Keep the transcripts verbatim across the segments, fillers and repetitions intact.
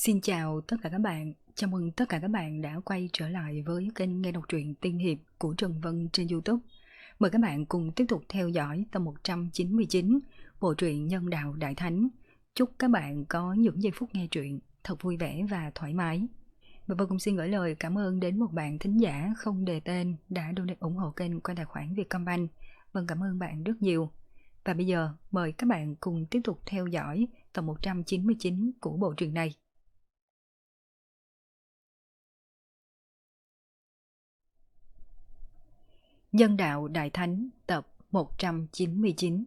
Xin chào tất cả các bạn, chào mừng tất cả các bạn đã quay trở lại với kênh nghe đọc truyện tiên hiệp của Trần Vân trên YouTube. Mời các bạn cùng tiếp tục theo dõi tập một trăm chín mươi chín bộ truyện Nhân Đạo Đại Thánh. Chúc các bạn có những giây phút nghe truyện thật vui vẻ và thoải mái. Và Vân cũng xin gửi lời cảm ơn đến một bạn thính giả không đề tên đã donate ủng hộ kênh qua tài khoản Vietcombank. Vân cảm ơn bạn rất nhiều. Và bây giờ mời các bạn cùng tiếp tục theo dõi tập một trăm chín mươi chín của bộ truyện này. Nhân Đạo Đại Thánh tập một trăm chín mươi chín.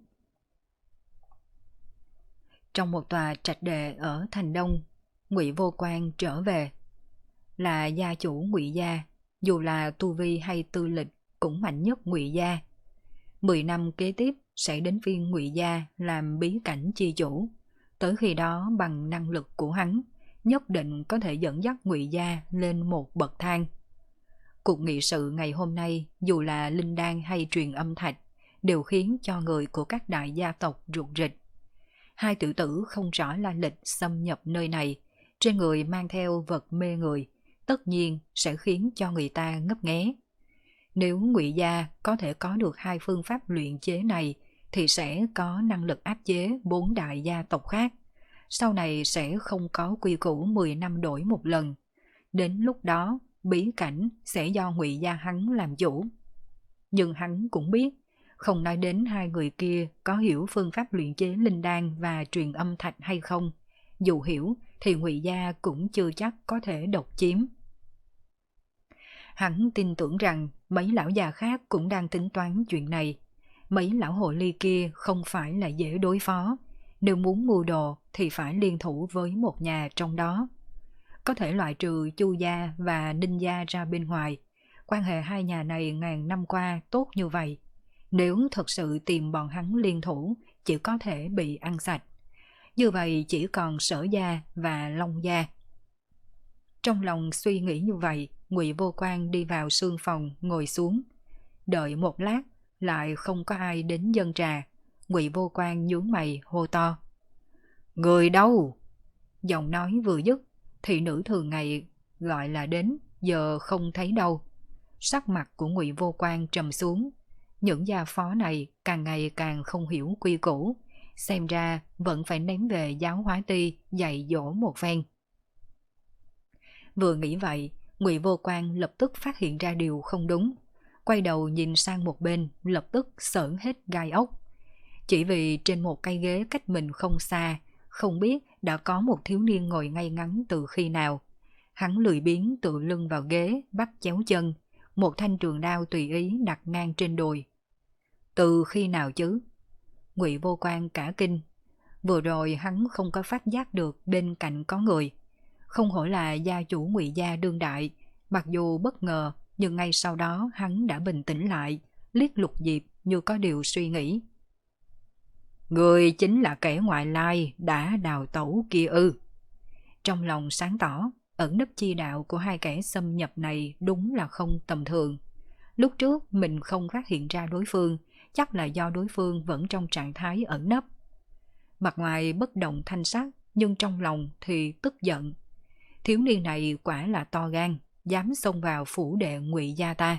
Trong một tòa trạch đệ ở thành Đông, Ngụy Vô Quan trở về. Là gia chủ Ngụy gia, dù là tu vi hay tư lịch cũng mạnh nhất Ngụy gia. Mười năm kế tiếp sẽ đến phiên Ngụy gia làm bí cảnh chi chủ. Tới khi đó bằng năng lực của hắn, nhất định có thể dẫn dắt Ngụy gia lên một bậc thang. Cuộc nghị sự ngày hôm nay, dù là linh đan hay truyền âm thạch, đều khiến cho người của các đại gia tộc ruột rịch. Hai tiểu tử không rõ la lịch xâm nhập nơi này, trên người mang theo vật mê người, tất nhiên sẽ khiến cho người ta ngấp nghé. Nếu Ngụy gia có thể có được hai phương pháp luyện chế này, thì sẽ có năng lực áp chế bốn đại gia tộc khác. Sau này sẽ không có quy củ mười năm đổi một lần. Đến lúc đó, bí cảnh sẽ do Ngụy gia hắn làm chủ. Nhưng hắn cũng biết, không nói đến hai người kia có hiểu phương pháp luyện chế linh đan và truyền âm thạch hay không, dù hiểu thì Ngụy gia cũng chưa chắc có thể độc chiếm. Hắn tin tưởng rằng mấy lão già khác cũng đang tính toán chuyện này. Mấy lão hồ ly kia không phải là dễ đối phó, nếu muốn mua đồ thì phải liên thủ với một nhà trong đó. Có thể loại trừ Chu gia và Ninh gia ra bên ngoài, quan hệ hai nhà này ngàn năm qua tốt như vậy. Nếu thật sự tìm bọn hắn liên thủ, chỉ có thể bị ăn sạch. Như vậy chỉ còn Sở gia và Long gia. Trong lòng suy nghĩ như vậy, Ngụy Vô Quan đi vào sương phòng ngồi xuống. Đợi một lát, lại không có ai đến dâng trà. Ngụy Vô Quan nhướng mày hô to: "Người đâu?" Giọng nói vừa dứt, thị nữ thường ngày gọi là đến, giờ không thấy đâu. Sắc mặt của Ngụy Vô Quan trầm xuống. Những gia phó này càng ngày càng không hiểu quy củ, xem ra vẫn phải ném về giáo hóa ti dạy dỗ một phen. Vừa nghĩ vậy, Ngụy Vô Quan lập tức phát hiện ra điều không đúng, quay đầu nhìn sang một bên, lập tức sởn hết gai ốc. Chỉ vì trên một cây ghế cách mình không xa, không biết đã có một thiếu niên ngồi ngay ngắn từ khi nào. Hắn lười biếng tựa lưng vào ghế, bắt chéo chân, một thanh trường đao tùy ý đặt ngang trên đùi. Từ khi nào chứ? Ngụy Vô Quan cả kinh. Vừa rồi hắn không có phát giác được bên cạnh có người. Không hổ là gia chủ Ngụy gia đương đại, mặc dù bất ngờ, nhưng ngay sau đó hắn đã bình tĩnh lại, liếc Lục Diệp như có điều suy nghĩ. Người chính là kẻ ngoại lai đã đào tẩu kia ư? Trong lòng sáng tỏ, ẩn nấp chi đạo của hai kẻ xâm nhập này đúng là không tầm thường. Lúc trước mình không phát hiện ra đối phương, chắc là do đối phương vẫn trong trạng thái ẩn nấp. Mặt ngoài bất động thanh sắc, nhưng trong lòng thì tức giận. Thiếu niên này quả là to gan, dám xông vào phủ đệ Ngụy gia ta.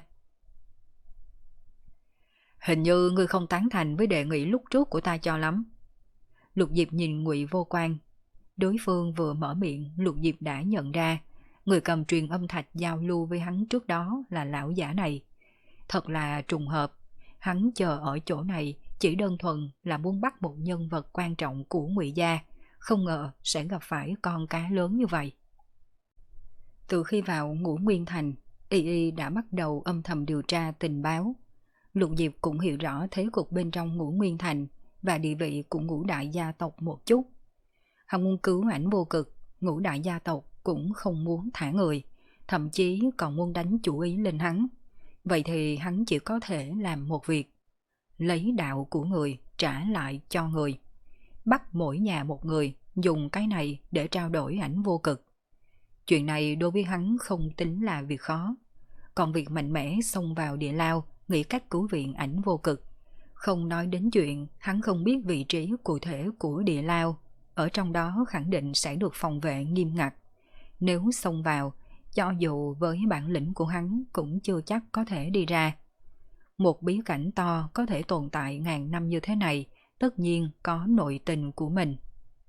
Hình như ngươi không tán thành với đề nghị lúc trước của ta cho lắm. Lục Diệp nhìn Ngụy Vô Quan. Đối phương vừa mở miệng, Lục Diệp đã nhận ra người cầm truyền âm thạch giao lưu với hắn trước đó là lão giả này. Thật là trùng hợp, hắn chờ ở chỗ này chỉ đơn thuần là muốn bắt một nhân vật quan trọng của Ngụy gia, không ngờ sẽ gặp phải con cá lớn như vậy. Từ khi vào Ngũ Nguyên Thành, Y Y đã bắt đầu âm thầm điều tra tình báo. Lục Diệp cũng hiểu rõ thế cục bên trong Ngũ Nguyên Thành và địa vị của ngũ đại gia tộc một chút. Hắn muốn cứu Ảnh Vô Cực, ngũ đại gia tộc cũng không muốn thả người, thậm chí còn muốn đánh chủ ý lên hắn. Vậy thì hắn chỉ có thể làm một việc: lấy đạo của người trả lại cho người. Bắt mỗi nhà một người, dùng cái này để trao đổi Ảnh Vô Cực. Chuyện này đối với hắn không tính là việc khó. Còn việc mạnh mẽ xông vào địa lao, nghĩ cách cứu viện Ảnh Vô Cực, không nói đến chuyện hắn không biết vị trí cụ thể của địa lao, ở trong đó khẳng định sẽ được phòng vệ nghiêm ngặt. nếu xông vào, cho dù với bản lĩnh của hắn cũng chưa chắc có thể đi ra. Một bí cảnh to có thể tồn tại ngàn năm như thế này, tất nhiên có nội tình của mình.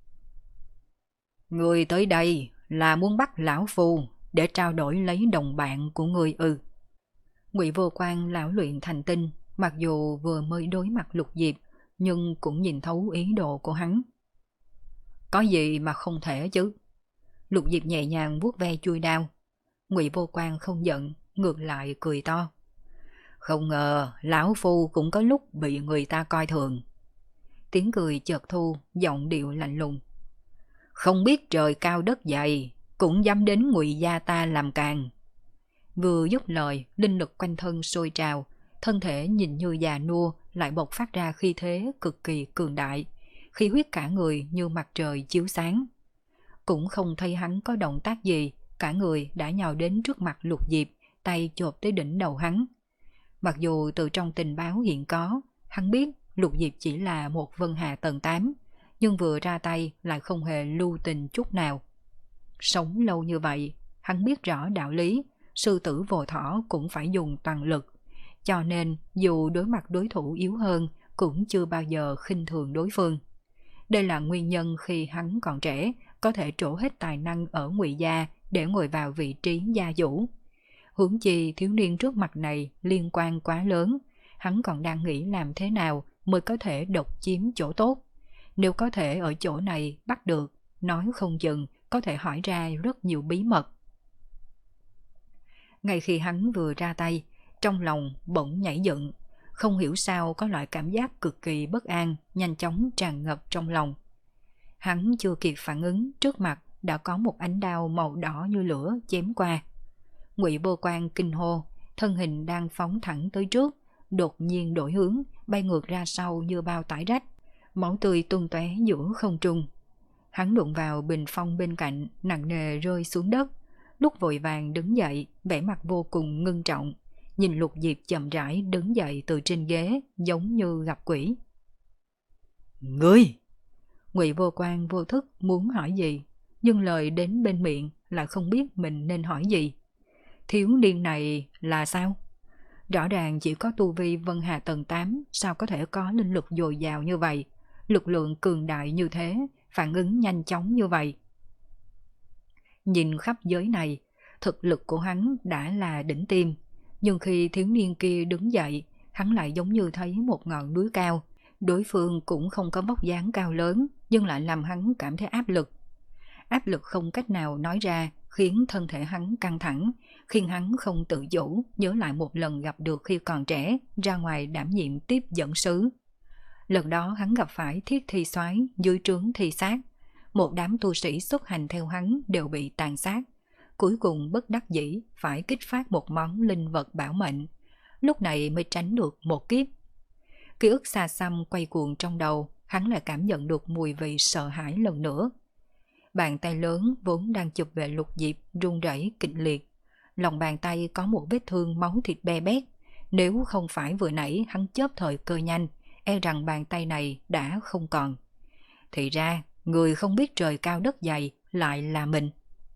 Người tới đây là muốn bắt lão phu để trao đổi lấy đồng bạn của người ư? Ngụy Vô Quan lão luyện thành tinh, mặc dù vừa mới đối mặt Lục Diệp, nhưng cũng nhìn thấu ý đồ của hắn. Có gì mà không thể chứ? Lục Diệp nhẹ nhàng vuốt ve chuôi đao. Ngụy Vô Quan không giận, ngược lại cười to. Không ngờ lão phu cũng có lúc bị người ta coi thường. Tiếng cười chợt thu, giọng điệu lạnh lùng. Không biết trời cao đất dày, cũng dám đến Ngụy gia ta làm càng. Vừa dứt lời, linh lực quanh thân sôi trào, thân thể nhìn như già nua lại bộc phát ra khí thế cực kỳ cường đại, khí huyết cả người như mặt trời chiếu sáng. Cũng không thấy hắn có động tác gì, cả người đã nhào đến trước mặt Lục Diệp, tay chộp tới đỉnh đầu hắn. Mặc dù từ trong tình báo hiện có, hắn biết Lục Diệp chỉ là một Vân Hà tầng tám, nhưng vừa ra tay lại không hề lưu tình chút nào. Sống lâu như vậy, hắn biết rõ đạo lý, sư tử vô thỏ cũng phải dùng toàn lực, cho nên dù đối mặt đối thủ yếu hơn cũng chưa bao giờ khinh thường đối phương. Đây là nguyên nhân khi hắn còn trẻ có thể trổ hết tài năng ở Ngụy gia để ngồi vào vị trí gia chủ. Huống chi thiếu niên trước mặt này liên quan quá lớn, hắn còn đang nghĩ làm thế nào mới có thể độc chiếm chỗ tốt. Nếu có thể ở chỗ này bắt được, nói không chừng có thể hỏi ra rất nhiều bí mật. Ngay khi hắn vừa ra tay, trong lòng bỗng nhảy dựng, không hiểu sao có loại cảm giác cực kỳ bất an nhanh chóng tràn ngập trong lòng. Hắn chưa kịp phản ứng, trước mặt đã có một ánh đao màu đỏ như lửa chém qua. Ngụy Vô Quan kinh hô, thân hình đang phóng thẳng tới trước, đột nhiên đổi hướng, bay ngược ra sau như bao tải rách, máu tươi tung tóe giữa không trung. Hắn đụng vào bình phong bên cạnh, nặng nề rơi xuống đất, lúc vội vàng đứng dậy, vẻ mặt vô cùng ngưng trọng, nhìn Lục Diệp chậm rãi đứng dậy từ trên ghế, giống như gặp quỷ. Ngươi! Ngụy Vô Quan vô thức muốn hỏi gì, nhưng lời đến bên miệng lại không biết mình nên hỏi gì. Thiếu niên này là sao? Rõ ràng chỉ có tu vi Vân Hà tầng tám, sao có thể có linh lực dồi dào như vậy, lực lượng cường đại như thế, phản ứng nhanh chóng như vậy. Nhìn khắp giới này, thực lực của hắn đã là đỉnh tiêm, nhưng khi thiếu niên kia đứng dậy, hắn lại giống như thấy một ngọn núi cao. Đối phương cũng không có vóc dáng cao lớn, nhưng lại làm hắn cảm thấy áp lực. Áp lực không cách nào nói ra, khiến thân thể hắn căng thẳng, khiến hắn không tự chủ nhớ lại một lần gặp được khi còn trẻ, ra ngoài đảm nhiệm tiếp dẫn sứ. Lần đó hắn gặp phải Thiết Thi Soái dưới trướng Thi Sát, một đám tu sĩ xuất hành theo hắn đều bị tàn sát. Cuối cùng bất đắc dĩ phải kích phát một món linh vật bảo mệnh, lúc này mới tránh được một kiếp. Ký ức xa xăm quay cuồng trong đầu, hắn lại cảm nhận được mùi vị sợ hãi lần nữa. Bàn tay lớn vốn đang chụp về Lục Diệp run rẩy kịch liệt, lòng bàn tay có một vết thương máu thịt be bét. Nếu không phải vừa nãy hắn chớp thời cơ nhanh, e rằng bàn tay này đã không còn. Thì ra người không biết trời cao đất dày lại là mình.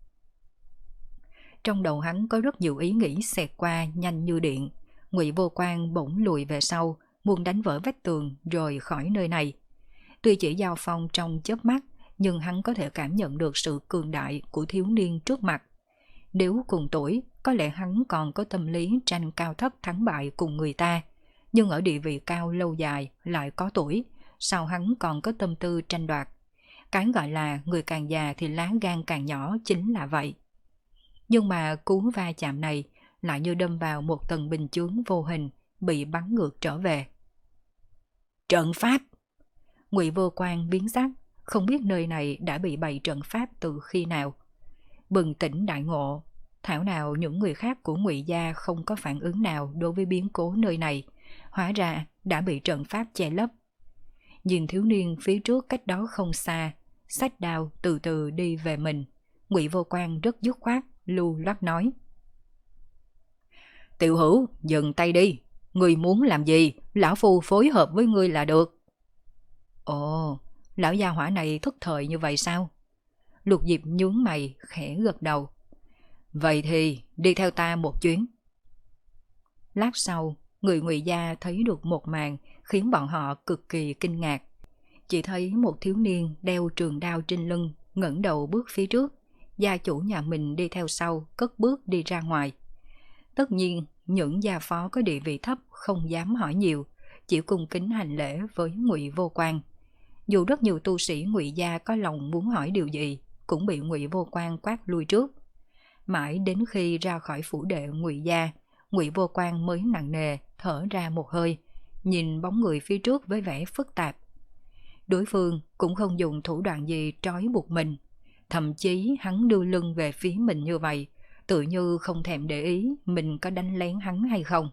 Trong đầu hắn có rất nhiều ý nghĩ xẹt qua nhanh như điện. Ngụy Vô Quan bỗng lùi về sau, muốn đánh vỡ vách tường rồi khỏi nơi này. Tuy chỉ giao phong trong chớp mắt, nhưng hắn có thể cảm nhận được sự cường đại của thiếu niên trước mặt. Nếu cùng tuổi, có lẽ hắn còn có tâm lý tranh cao thấp thắng bại cùng người ta, nhưng ở địa vị cao lâu dài lại có tuổi, sao hắn còn có tâm tư tranh đoạt? Cái gọi là người càng già thì lá gan càng nhỏ chính là vậy. Nhưng mà cú va chạm này lại như đâm vào một tầng bình chướng vô hình, bị bắn ngược trở về. Trận pháp! Ngụy Vô Quan biến sắc, không biết nơi này đã bị bày trận pháp từ khi nào. Bừng tỉnh đại ngộ, thảo nào những người khác của Ngụy gia không có phản ứng nào đối với biến cố nơi này, hóa ra đã bị trận pháp che lấp. Nhìn thiếu niên phía trước cách đó không xa, xách đao từ từ đi về mình, Ngụy Vô Quan rất dứt khoát, lưu loát nói. Tiểu Hữu, dừng tay đi, ngươi muốn làm gì, lão phu phối hợp với ngươi là được. Ồ, lão gia hỏa này thức thời như vậy sao? Lục Diệp nhướng mày khẽ gật đầu. Vậy thì đi theo ta một chuyến. Lát sau, người Ngụy gia thấy được một màn khiến bọn họ cực kỳ kinh ngạc. Chỉ thấy một thiếu niên đeo trường đao trên lưng, ngẩng đầu bước phía trước, gia chủ nhà mình đi theo sau, cất bước đi ra ngoài. Tất nhiên, những gia phó có địa vị thấp không dám hỏi nhiều, chỉ cung kính hành lễ với Ngụy Vô Quan. Dù rất nhiều tu sĩ Ngụy gia có lòng muốn hỏi điều gì, cũng bị Ngụy Vô Quan quát lui trước. Mãi đến khi ra khỏi phủ đệ Ngụy gia, Ngụy Vô Quan mới nặng nề thở ra một hơi, nhìn bóng người phía trước với vẻ phức tạp. Đối phương cũng không dùng thủ đoạn gì trói buộc mình, thậm chí hắn đưa lưng về phía mình như vậy, tự như không thèm để ý mình có đánh lén hắn hay không.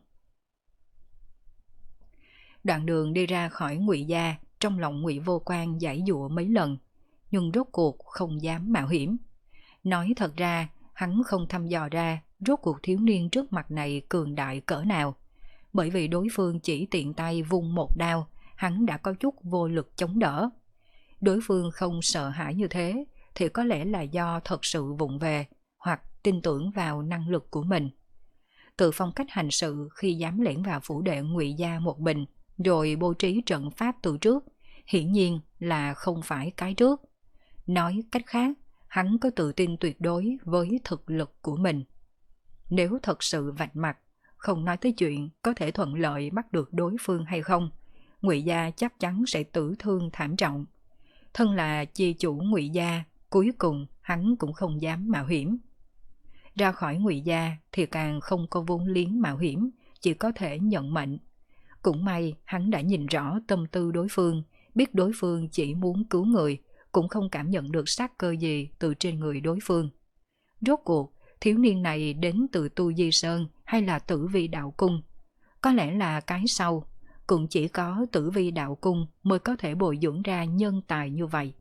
Đoạn đường đi ra khỏi Ngụy gia, trong lòng Ngụy Vô Quan giãy giụa mấy lần, nhưng rốt cuộc không dám mạo hiểm. Nói thật ra, hắn không thăm dò ra rốt cuộc thiếu niên trước mặt này cường đại cỡ nào, bởi vì đối phương chỉ tiện tay vung một đao, hắn đã có chút vô lực chống đỡ. Đối phương không sợ hãi như thế thì có lẽ là do thật sự vụng về hoặc tin tưởng vào năng lực của mình. Từ phong cách hành sự khi dám lẻn vào phủ đệ Ngụy gia một mình rồi bố trí trận pháp từ trước, hiển nhiên là không phải cái trước. Nói cách khác, hắn có tự tin tuyệt đối với thực lực của mình. Nếu thật sự vạch mặt, không nói tới chuyện có thể thuận lợi bắt được đối phương hay không, Ngụy gia chắc chắn sẽ tử thương thảm trọng. Thân là chi chủ Ngụy gia, cuối cùng hắn cũng không dám mạo hiểm. Ra khỏi Ngụy gia thì càng không có vốn liếng mạo hiểm, chỉ có thể nhận mệnh. Cũng may hắn đã nhìn rõ tâm tư đối phương, biết đối phương chỉ muốn cứu người, cũng không cảm nhận được sát cơ gì từ trên người đối phương. Rốt cuộc, thiếu niên này đến từ Tu Di Sơn hay là Tử Vi Đạo Cung? Có lẽ là cái sau, cũng chỉ có Tử Vi Đạo Cung mới có thể bồi dưỡng ra nhân tài như vậy.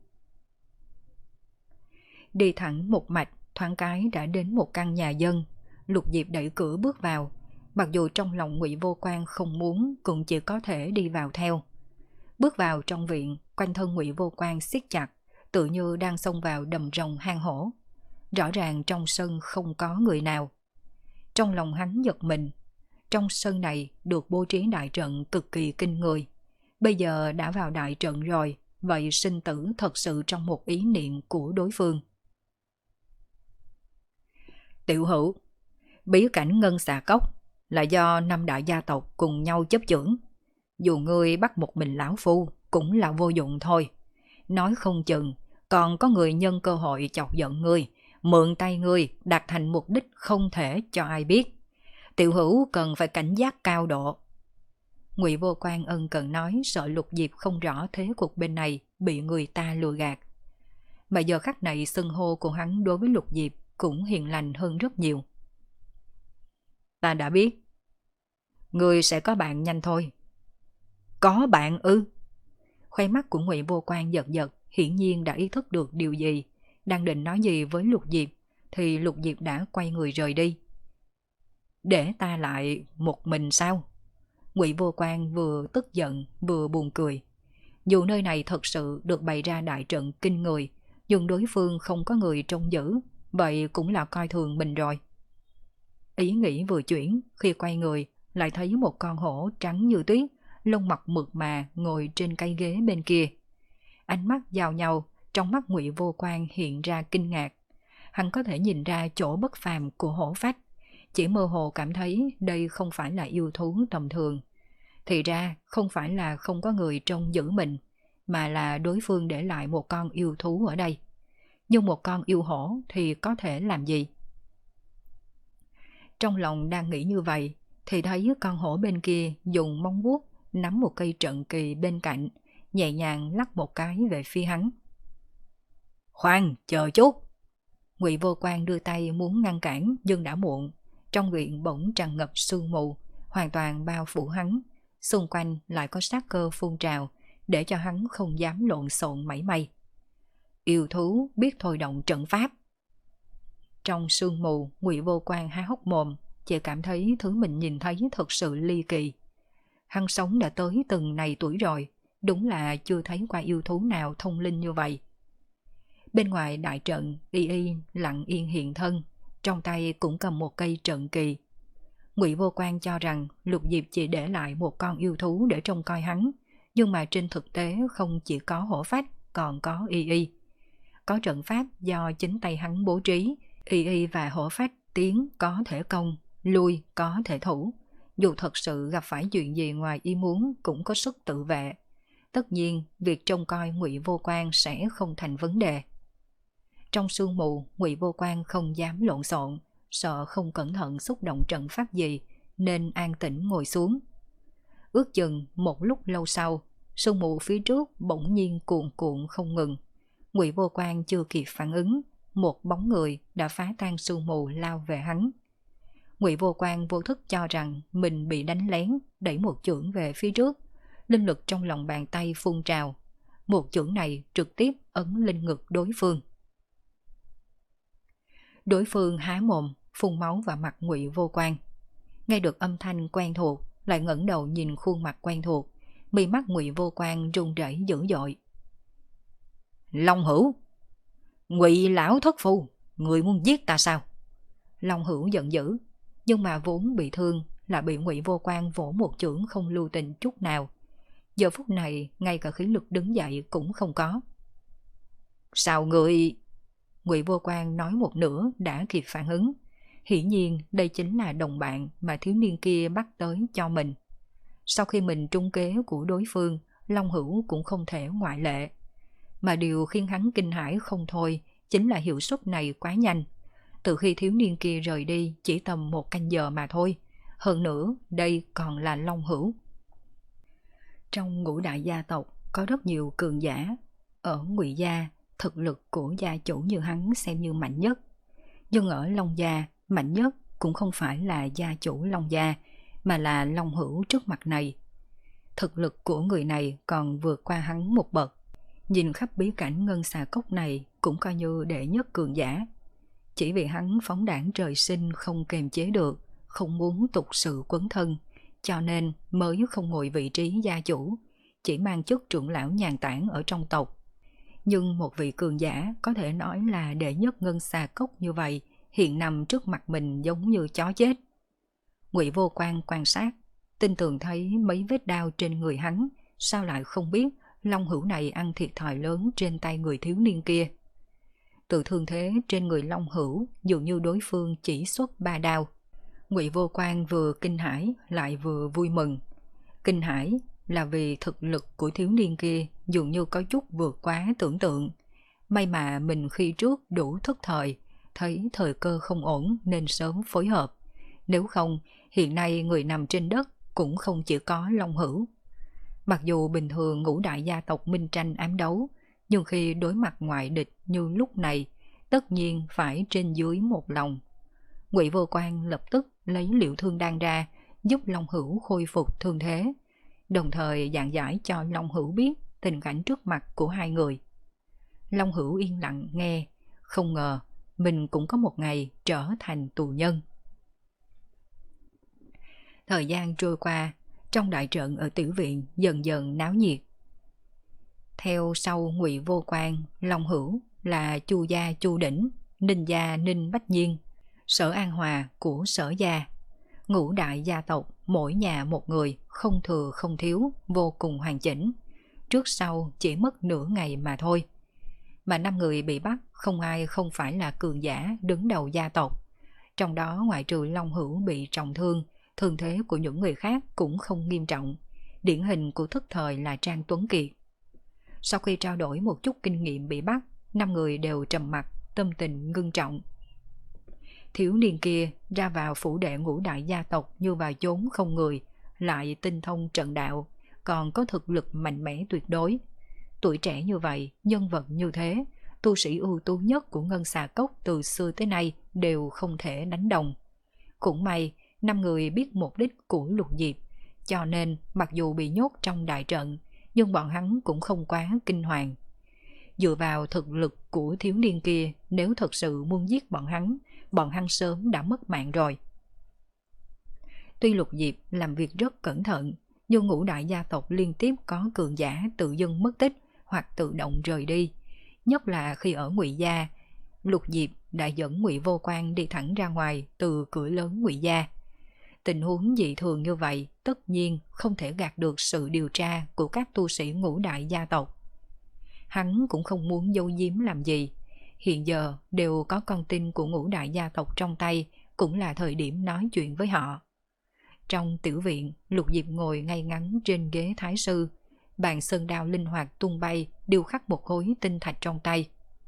Đi thẳng một mạch, thoáng cái đã đến một căn nhà dân. Lục Diệp đẩy cửa bước vào, mặc dù trong lòng Ngụy Vô Quan không muốn, cũng chỉ có thể đi vào theo. Bước vào trong viện, quanh thân Ngụy Vô Quan siết chặt, tự như đang xông vào đầm rồng hang hổ. Rõ ràng trong sân không có người nào. Trong lòng hắn giật mình, trong sân này được bố trí đại trận cực kỳ kinh người. Bây giờ đã vào đại trận rồi, vậy sinh tử thật sự trong một ý niệm của đối phương. Tiểu Hữu, bí cảnh Ngân Xà Cốc là do năm đại gia tộc cùng nhau chấp chưởng. Dù ngươi bắt một mình lão phu cũng là vô dụng thôi. Nói không chừng còn có người nhân cơ hội chọc giận ngươi, mượn tay ngươi đạt thành mục đích không thể cho ai biết. Tiểu Hữu cần phải cảnh giác cao độ. Ngụy Vô Quan ân cần nói, sợ Lục Diệp không rõ thế cục bên này bị người ta lừa gạt. Mà giờ khắc này xưng hô của hắn đối với Lục Diệp cũng hiền lành hơn rất nhiều. Ta đã biết. Ngươi sẽ có bạn nhanh thôi. Có bạn ư? Khoe mắt của Ngụy Vô Quan giật giật, hiển nhiên đã ý thức được điều gì. Đang định nói gì với Lục Diệp thì Lục Diệp đã quay người rời đi. Để ta lại một mình sao? Ngụy Vô Quan vừa tức giận vừa buồn cười. Dù nơi này thật sự được bày ra đại trận kinh người, nhưng đối phương không có người trông giữ, vậy cũng là coi thường mình rồi. Ý nghĩ vừa chuyển, khi quay người lại thấy một con hổ trắng như tuyết, lông mặt mượt mà ngồi trên cây ghế bên kia. Ánh mắt giao nhau, trong mắt Ngụy Vô Quan hiện ra kinh ngạc. Hắn có thể nhìn ra chỗ bất phàm của hổ phách, chỉ mơ hồ cảm thấy đây không phải là yêu thú tầm thường. Thì ra không phải là không có người trông giữ mình, mà là đối phương để lại một con yêu thú ở đây. Nhưng một con yêu hổ thì có thể làm gì? Trong lòng đang nghĩ như vậy, thì thấy con hổ bên kia dùng móng vuốt nắm một cây trận kỳ bên cạnh, nhẹ nhàng lắc một cái về phía hắn. Khoan, chờ chút! Ngụy Vô Quan đưa tay muốn ngăn cản nhưng đã muộn. Trong viện bỗng tràn ngập sương mù, hoàn toàn bao phủ hắn. Xung quanh lại có sát cơ phun trào, để cho hắn không dám lộn xộn mảy may. Yêu thú biết thôi động trận pháp. Trong sương mù, Ngụy Vô Quan há hốc mồm, chỉ cảm thấy thứ mình nhìn thấy thật sự ly kỳ. Hắn sống đã tới từng này tuổi rồi, đúng là chưa thấy qua yêu thú nào thông linh như vậy. Bên ngoài đại trận, Y Y lặng yên hiện thân, trong tay cũng cầm một cây trận kỳ. Ngụy Vô Quan cho rằng Lục Diệp chỉ để lại một con yêu thú để trông coi hắn, nhưng mà trên thực tế không chỉ có hổ phách, còn có Y Y. Có trận pháp do chính tay hắn bố trí, Y Y và hổ phách tiến có thể công, lui có thể thủ. Dù thật sự gặp phải chuyện gì ngoài ý muốn cũng có sức tự vệ. Tất nhiên, việc trông coi Ngụy Vô Quan sẽ không thành vấn đề. Trong sương mù, Ngụy Vô Quan không dám lộn xộn, sợ không cẩn thận xúc động trận pháp gì, nên an tĩnh ngồi xuống. Ước chừng một lúc lâu sau, sương mù phía trước bỗng nhiên cuộn cuộn không ngừng. Ngụy Vô Quan chưa kịp phản ứng, một bóng người đã phá tan sương mù lao về hắn. Ngụy Vô Quan vô thức cho rằng mình bị đánh lén, đẩy một chưởng về phía trước. Linh lực trong lòng bàn tay phun trào. Một chưởng này trực tiếp ấn lên ngực đối phương. Đối phương há mồm, phun máu vào mặt Ngụy Vô Quan. Nghe được âm thanh quen thuộc, lại ngẩng đầu nhìn khuôn mặt quen thuộc, mi mắt Ngụy Vô Quan run rẩy dữ dội. Long Hữu! Ngụy lão thất phu, người muốn giết ta sao? Long Hữu giận dữ, nhưng mà vốn bị thương là bị Ngụy Vô Quan vỗ một chưởng không lưu tình chút nào. Giờ phút này ngay cả khí lực đứng dậy cũng không có. Sao người... Ngụy Vô Quan nói một nửa đã kịp phản ứng. Hiển nhiên đây chính là đồng bạn mà thiếu niên kia bắt tới cho mình. Sau khi mình trúng kế của đối phương, Long Hữu cũng không thể ngoại lệ. Mà điều khiến hắn kinh hãi không thôi chính là hiệu suất này quá nhanh. Từ khi thiếu niên kia rời đi chỉ tầm một canh giờ mà thôi. Hơn nữa đây còn là Long Hữu. Trong ngũ đại gia tộc có rất nhiều cường giả. Ở Ngụy gia, thực lực của gia chủ như hắn xem như mạnh nhất. Nhưng ở Long gia, mạnh nhất cũng không phải là gia chủ Long gia, mà là Long Hữu trước mặt này. Thực lực của người này còn vượt qua hắn một bậc. Nhìn khắp bí cảnh ngân xà cốc này cũng coi như đệ nhất cường giả. Chỉ vì hắn phóng đảng trời sinh không kềm chế được, không muốn tục sự quấn thân, cho nên mới không ngồi vị trí gia chủ, chỉ mang chức trưởng lão nhàn tản ở trong tộc. Nhưng một vị cường giả có thể nói là đệ nhất ngân xà cốc như vậy, hiện nằm trước mặt mình giống như chó chết. Ngụy Vô Quan quan sát, tin tưởng thấy mấy vết đao trên người hắn, sao lại không biết Long Hữu này ăn thiệt thòi lớn trên tay người thiếu niên kia. Từ thương thế trên người Long Hữu dường như đối phương chỉ xuất ba đao. Ngụy Vô Quan vừa kinh hãi lại vừa vui mừng. Kinh hãi là vì thực lực của thiếu niên kia dường như có chút vượt quá tưởng tượng. May mà mình khi trước đủ thức thời, thấy thời cơ không ổn nên sớm phối hợp. Nếu không, hiện nay người nằm trên đất cũng không chỉ có Long Hữu. Mặc dù bình thường ngũ đại gia tộc minh tranh ám đấu, nhưng khi đối mặt ngoại địch như lúc này, tất nhiên phải trên dưới một lòng. Ngụy Vô Quan lập tức lấy liệu thương đan ra, giúp Long Hữu khôi phục thương thế, đồng thời giảng giải cho Long Hữu biết tình cảnh trước mặt của hai người. Long Hữu yên lặng nghe, không ngờ mình cũng có một ngày trở thành tù nhân. Thời gian trôi qua, trong đại trận ở tiểu viện dần dần náo nhiệt. Theo sau Ngụy Vô Quan, Long Hữu là Chu gia Chu Đỉnh, Ninh gia Ninh Bách Nhiên, Sở An Hòa của Sở gia. Ngũ đại gia tộc mỗi nhà một người, không thừa không thiếu, vô cùng hoàn chỉnh. Trước sau chỉ mất nửa ngày mà thôi. Mà năm người bị bắt không ai không phải là cường giả đứng đầu gia tộc. Trong đó ngoại trừ Long Hữu bị trọng thương, thương thế của những người khác cũng không nghiêm trọng. Điển hình của thức thời là Trang Tuấn Kiệt. Sau khi trao đổi một chút kinh nghiệm bị bắt, năm người đều trầm mặc, tâm tình ngưng trọng. Thiếu niên kia ra vào phủ đệ ngũ đại gia tộc như vào chốn không người, lại tinh thông trận đạo, còn có thực lực mạnh mẽ tuyệt đối. Tuổi trẻ như vậy, nhân vật như thế, tu sĩ ưu tú nhất của Ngân Xà Cốc từ xưa tới nay đều không thể đánh đồng. Cũng may, năm người biết mục đích của Lục Diệp, cho nên mặc dù bị nhốt trong đại trận, nhưng bọn hắn cũng không quá kinh hoàng. Dựa vào thực lực của thiếu niên kia, nếu thật sự muốn giết bọn hắn, bọn hắn sớm đã mất mạng rồi. Tuy Lục Diệp làm việc rất cẩn thận, nhưng ngũ đại gia tộc liên tiếp có cường giả tự dưng mất tích hoặc tự động rời đi. nhất là khi ở Ngụy gia. Lục Diệp đã dẫn Ngụy Vô Quan đi thẳng ra ngoài từ cửa lớn Ngụy gia. Tình huống dị thường như vậy tất nhiên không thể gạt được sự điều tra của các tu sĩ ngũ đại gia tộc. Hắn cũng không muốn giấu giếm làm gì. Hiện giờ đều có con tin của ngũ đại gia tộc trong tay, cũng là thời điểm nói chuyện với họ. Trong tiểu viện, Lục Diệp ngồi ngay ngắn trên ghế thái sư, bàn sơn đao linh hoạt tung bay, điêu khắc một khối tinh thạch trong tay.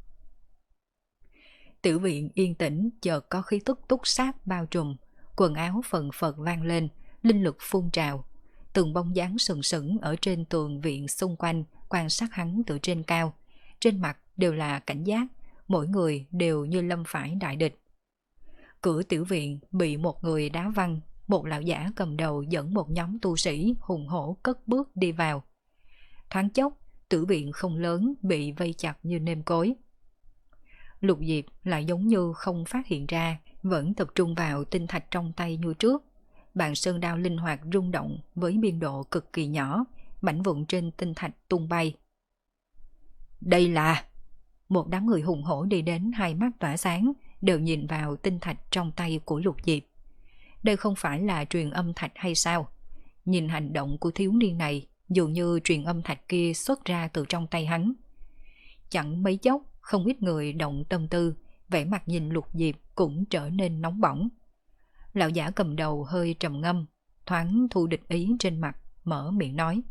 Tiểu viện yên tĩnh, chợt có khí tức túc sát bao trùm, quần áo phần phật vang lên, linh lực phun trào. Từng bóng dáng sừng sững ở trên tường viện xung quanh quan sát hắn từ trên cao, trên mặt đều là cảnh giác, mỗi người đều như lâm phải đại địch. Cửa tiểu viện bị một người đá văng, một lão giả cầm đầu dẫn một nhóm tu sĩ hùng hổ cất bước đi vào. Thoáng chốc, tiểu viện không lớn bị vây chặt như nêm cối. Lục Diệp lại giống như không phát hiện ra, vẫn tập trung vào tinh thạch trong tay như trước. Bàn sơn đao linh hoạt rung động với biên độ cực kỳ nhỏ, mảnh vụn trên tinh thạch tung bay. Đây là... Một đám người hùng hổ đi đến, hai mắt tỏa sáng, đều nhìn vào tinh thạch trong tay của Lục Diệp. Đây không phải là truyền âm thạch hay sao? Nhìn hành động của thiếu niên này, dường như truyền âm thạch kia xuất ra từ trong tay hắn. Chẳng mấy chốc, không ít người động tâm tư, vẻ mặt nhìn Lục Diệp cũng trở nên nóng bỏng. Lão giả cầm đầu hơi trầm ngâm, thoáng thu địch ý trên mặt, mở miệng nói.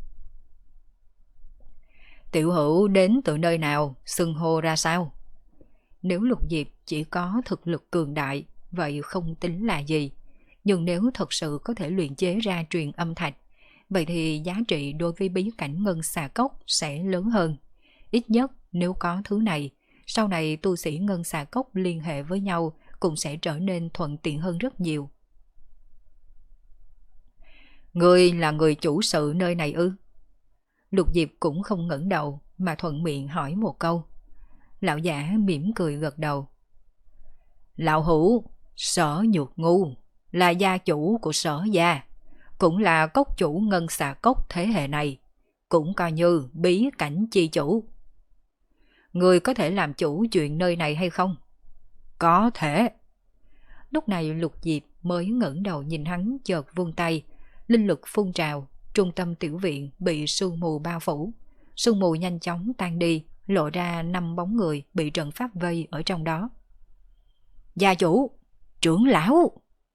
Tiểu hữu đến từ nơi nào, xưng hô ra sao? Nếu Lục Diệp chỉ có thực lực cường đại, vậy không tính là gì. Nhưng nếu thật sự có thể luyện chế ra truyền âm thạch, vậy thì giá trị đối với bí cảnh ngân xà cốc sẽ lớn hơn. Ít nhất nếu có thứ này, sau này tu sĩ ngân xà cốc liên hệ với nhau cũng sẽ trở nên thuận tiện hơn rất nhiều. Ngươi là người chủ sự nơi này ư? Lục Diệp cũng không ngẩng đầu mà thuận miệng hỏi một câu. Lão giả mỉm cười gật đầu. Lão hữu, Sở Nhược Ngu là gia chủ của Sở gia, cũng là cốc chủ ngân xà cốc thế hệ này, cũng coi như bí cảnh chi chủ. Người có thể làm chủ chuyện nơi này hay không? Có thể. Lúc này Lục Diệp mới ngẩng đầu nhìn hắn, chợt vung tay, linh lực phun trào, trung tâm tiểu viện bị sương mù bao phủ. Sương mù nhanh chóng tan đi, lộ ra năm bóng người bị trận pháp vây ở trong đó. Gia chủ, trưởng lão!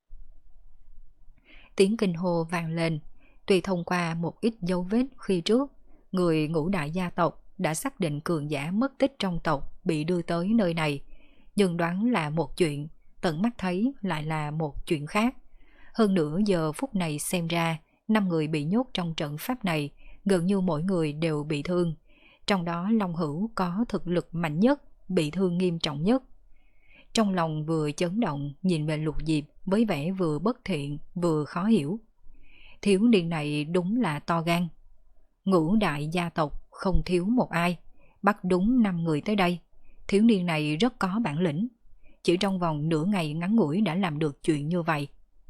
Tiếng kinh hô vang lên. Tuy thông qua một ít dấu vết khi trước, người ngũ đại gia tộc đã xác định cường giả mất tích trong tộc bị đưa tới nơi này, nhưng đoán là một chuyện, tận mắt thấy lại là một chuyện khác. Hơn nữa giờ phút này xem ra, năm người bị nhốt trong trận pháp này, gần như mỗi người đều bị thương. Trong đó Long Hữu có thực lực mạnh nhất, bị thương nghiêm trọng nhất. Trong lòng vừa chấn động nhìn về Lục Diệp với vẻ vừa bất thiện vừa khó hiểu. Thiếu niên này đúng là to gan. Ngũ đại gia tộc không thiếu một ai, bắt đúng năm người tới đây. Thiếu niên này rất có bản lĩnh, chỉ trong vòng nửa ngày ngắn ngủi đã làm được chuyện như vậy.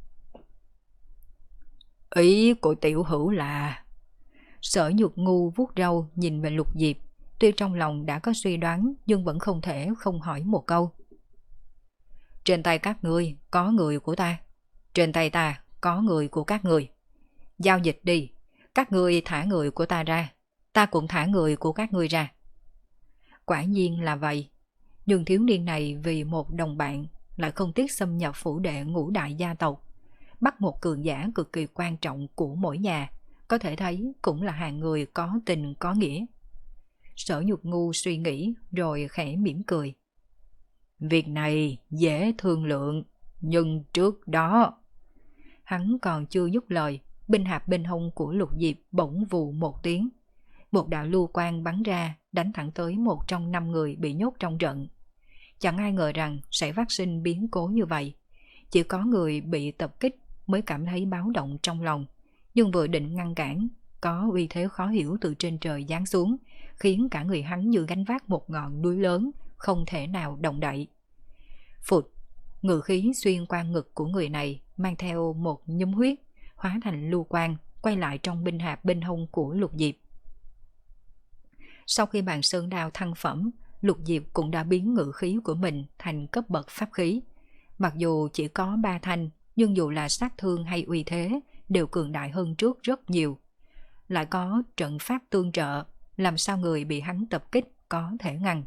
Ý của tiểu hữu là... Sở Nhược Ngu vuốt râu nhìn về Lục Diệp, tuy trong lòng đã có suy đoán nhưng vẫn không thể không hỏi một câu. Trên tay các ngươi có người của ta, trên tay ta có người của các ngươi. Giao dịch đi, các ngươi thả người của ta ra, ta cũng thả người của các ngươi ra. Quả nhiên là vậy, nhưng thiếu niên này vì một đồng bạn lại không tiếc xâm nhập phủ đệ ngũ đại gia tộc, bắt một cường giả cực kỳ quan trọng của mỗi nhà, có thể thấy cũng là hàng người có tình có nghĩa. Sở Nhược Ngu suy nghĩ rồi khẽ mỉm cười. Việc này dễ thương lượng, nhưng trước đó... Hắn còn chưa dứt lời, binh hạp bên hông của Lục Diệp bỗng vù một tiếng. Một đạo lưu quang bắn ra, đánh thẳng tới một trong năm người bị nhốt trong trận. Chẳng ai ngờ rằng sẽ phát sinh biến cố như vậy. Chỉ có người bị tập kích mới cảm thấy báo động trong lòng, nhưng vừa định ngăn cản, có uy thế khó hiểu từ trên trời giáng xuống, khiến cả người hắn như gánh vác một ngọn núi lớn, không thể nào động đậy. Phụt, ngự khí xuyên qua ngực của người này, mang theo một nhúm huyết, hóa thành lưu quang, quay lại trong binh hạp bên hông của Lục Diệp. Sau khi bàn sơn đao thăng phẩm, Lục Diệp cũng đã biến ngự khí của mình thành cấp bậc pháp khí. Mặc dù chỉ có ba thanh, nhưng dù là sát thương hay uy thế đều cường đại hơn trước rất nhiều. Lại có trận pháp tương trợ, làm sao người bị hắn tập kích có thể ngăn.